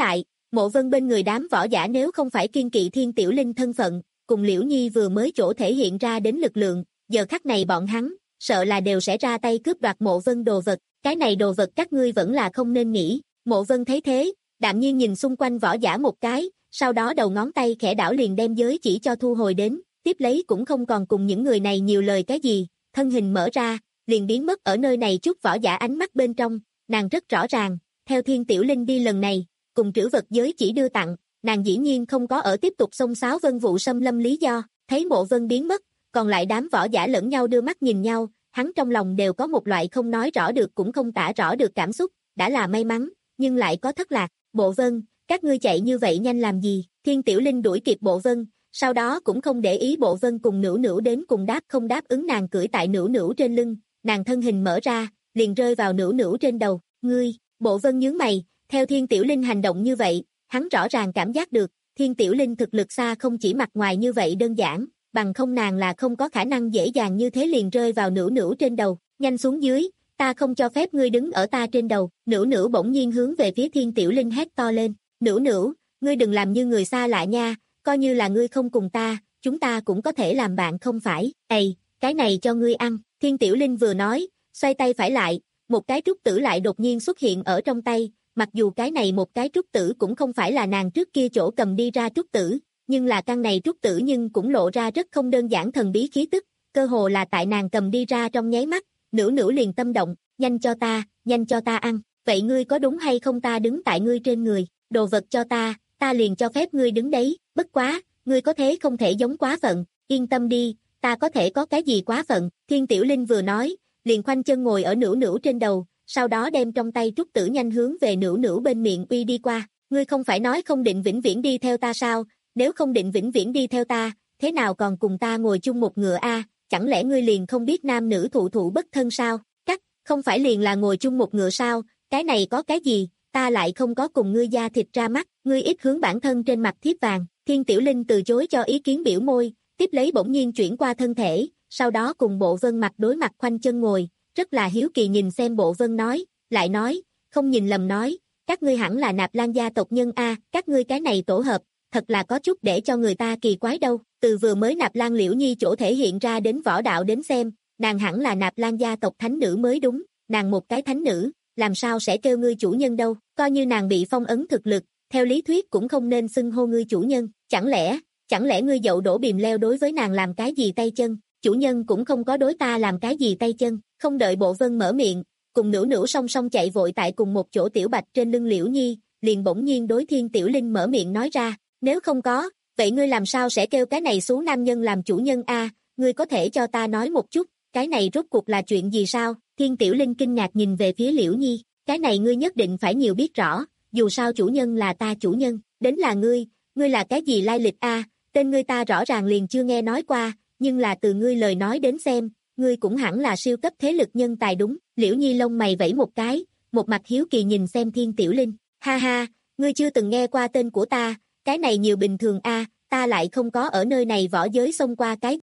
Mộ Vân bên người đám võ giả nếu không phải kiên kỵ Thiên Tiểu Linh thân phận, cùng Liễu Nhi vừa mới chỗ thể hiện ra đến lực lượng, giờ khắc này bọn hắn, sợ là đều sẽ ra tay cướp đoạt Mộ Vân đồ vật, cái này đồ vật các ngươi vẫn là không nên nghĩ. Mộ Vân thấy thế, đạm nhiên nhìn xung quanh võ giả một cái, sau đó đầu ngón tay khẽ đảo liền đem giới chỉ cho thu hồi đến, tiếp lấy cũng không còn cùng những người này nhiều lời cái gì, thân hình mở ra, liền biến mất ở nơi này chút võ giả ánh mắt bên trong, nàng rất rõ ràng, theo Thiên Tiểu Linh đi lần này, cùng trữ vật giới chỉ đưa tặng, nàng dĩ nhiên không có ở tiếp tục xông xáo Vân Vụ xâm lâm lý do, thấy Mộ Vân biến mất, còn lại đám võ giả lẫn nhau đưa mắt nhìn nhau, hắn trong lòng đều có một loại không nói rõ được cũng không tả rõ được cảm xúc, đã là may mắn, nhưng lại có thất lạc. Bộ Vân, các ngươi chạy như vậy nhanh làm gì? Thiên Tiểu Linh đuổi kịp Bộ Vân, sau đó cũng không để ý Bộ Vân cùng Nữu Nữu đến cùng đáp không đáp ứng, nàng cưỡi tại Nữu Nữu trên lưng, nàng thân hình mở ra, liền rơi vào Nữu Nữu trên đầu. Ngươi, Bộ Vân nhướng mày, theo Thiên Tiểu Linh hành động như vậy, hắn rõ ràng cảm giác được, Thiên Tiểu Linh thực lực xa không chỉ mặt ngoài như vậy đơn giản, bằng không nàng là không có khả năng dễ dàng như thế liền rơi vào Nữu Nữu trên đầu. Nhanh xuống dưới, ta không cho phép ngươi đứng ở ta trên đầu. Nữu Nữu bỗng nhiên hướng về phía Thiên Tiểu Linh hét to lên. Nữu Nữu, ngươi đừng làm như người xa lạ nha, coi như là ngươi không cùng ta, chúng ta cũng có thể làm bạn không phải? Ây, cái này cho ngươi ăn. Thiên Tiểu Linh vừa nói, xoay tay phải lại, một cái trúc tử lại đột nhiên xuất hiện ở trong tay, mặc dù cái này một cái trúc tử cũng không phải là nàng trước kia chỗ cầm đi ra trúc tử, nhưng là căn này trúc tử nhưng cũng lộ ra rất không đơn giản thần bí khí tức, cơ hồ là tại nàng cầm đi ra trong nháy mắt, Nữu Nữu liền tâm động, nhanh cho ta, nhanh cho ta ăn, vậy ngươi có đúng hay không ta đứng tại ngươi trên người, đồ vật cho ta, ta liền cho phép ngươi đứng đấy, bất quá, ngươi có thế không thể giống quá phận, yên tâm đi, ta có thể có cái gì quá phận. Thiên Tiểu Linh vừa nói, liền khoanh chân ngồi ở Nữu Nữu trên đầu, sau đó đem trong tay trúc tử nhanh hướng về Nữu Nữu bên miệng uy đi qua, ngươi không phải nói không định vĩnh viễn đi theo ta sao, nếu không định vĩnh viễn đi theo ta, thế nào còn cùng ta ngồi chung một ngựa a? Chẳng lẽ ngươi liền không biết nam nữ thụ thụ bất thân sao? Cắt, không phải liền là ngồi chung một ngựa sao, cái này có cái gì, ta lại không có cùng ngươi da thịt ra mắt, ngươi ít hướng bản thân trên mặt thiếp vàng. Thiên Tiểu Linh từ chối cho ý kiến biểu môi, tiếp lấy bỗng nhiên chuyển qua thân thể, sau đó cùng Bộ Vân mặt đối mặt khoanh chân ngồi, rất là hiếu kỳ nhìn xem Bộ Vân nói, lại nói, không nhìn lầm nói, các ngươi hẳn là Nạp Lan gia tộc nhân a, các ngươi cái này tổ hợp, thật là có chút để cho người ta kỳ quái đâu, từ vừa mới Nạp Lan Liễu Nhi chỗ thể hiện ra đến võ đạo đến xem, nàng hẳn là Nạp Lan gia tộc thánh nữ mới đúng, nàng một cái thánh nữ, làm sao sẽ kêu ngươi chủ nhân đâu, coi như nàng bị phong ấn thực lực, theo lý thuyết cũng không nên xưng hô ngươi chủ nhân, chẳng lẽ, chẳng lẽ ngươi dậu đổ bìm leo đối với nàng làm cái gì tay chân, chủ nhân cũng không có đối ta làm cái gì tay chân. Không đợi Bộ Vân mở miệng, cùng Nữu Nữu song song chạy vội tại cùng một chỗ Tiểu Bạch trên lưng Liễu Nhi, liền bỗng nhiên đối Thiên Tiểu Linh mở miệng nói ra, nếu không có, vậy ngươi làm sao sẽ kêu cái này xú nam nhân làm chủ nhân a? Ngươi có thể cho ta nói một chút, cái này rốt cuộc là chuyện gì sao? Thiên Tiểu Linh kinh ngạc nhìn về phía Liễu Nhi, cái này ngươi nhất định phải nhiều biết rõ, dù sao chủ nhân là ta chủ nhân, đến là ngươi, ngươi là cái gì lai lịch a? Tên ngươi ta rõ ràng liền chưa nghe nói qua, nhưng là từ ngươi lời nói đến xem, ngươi cũng hẳn là siêu cấp thế lực nhân tài đúng. Liễu Nhi lông mày vẫy một cái, một mặt hiếu kỳ nhìn xem Thiên Tiểu Linh, ha ha, ngươi chưa từng nghe qua tên của ta, cái này nhiều bình thường a, ta lại không có ở nơi này võ giới xông qua cái.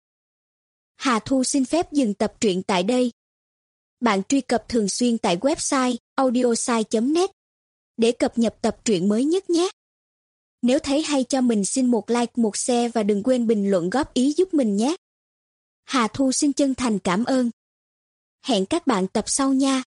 Hà Thu xin phép dừng tập truyện tại đây. Bạn truy cập thường xuyên tại website audiosai chấm net để cập nhật tập truyện mới nhất nhé. Nếu thấy hay cho mình xin một like, một share và đừng quên bình luận góp ý giúp mình nhé. Hà Thu xin chân thành cảm ơn. Hẹn các bạn tập sau nha.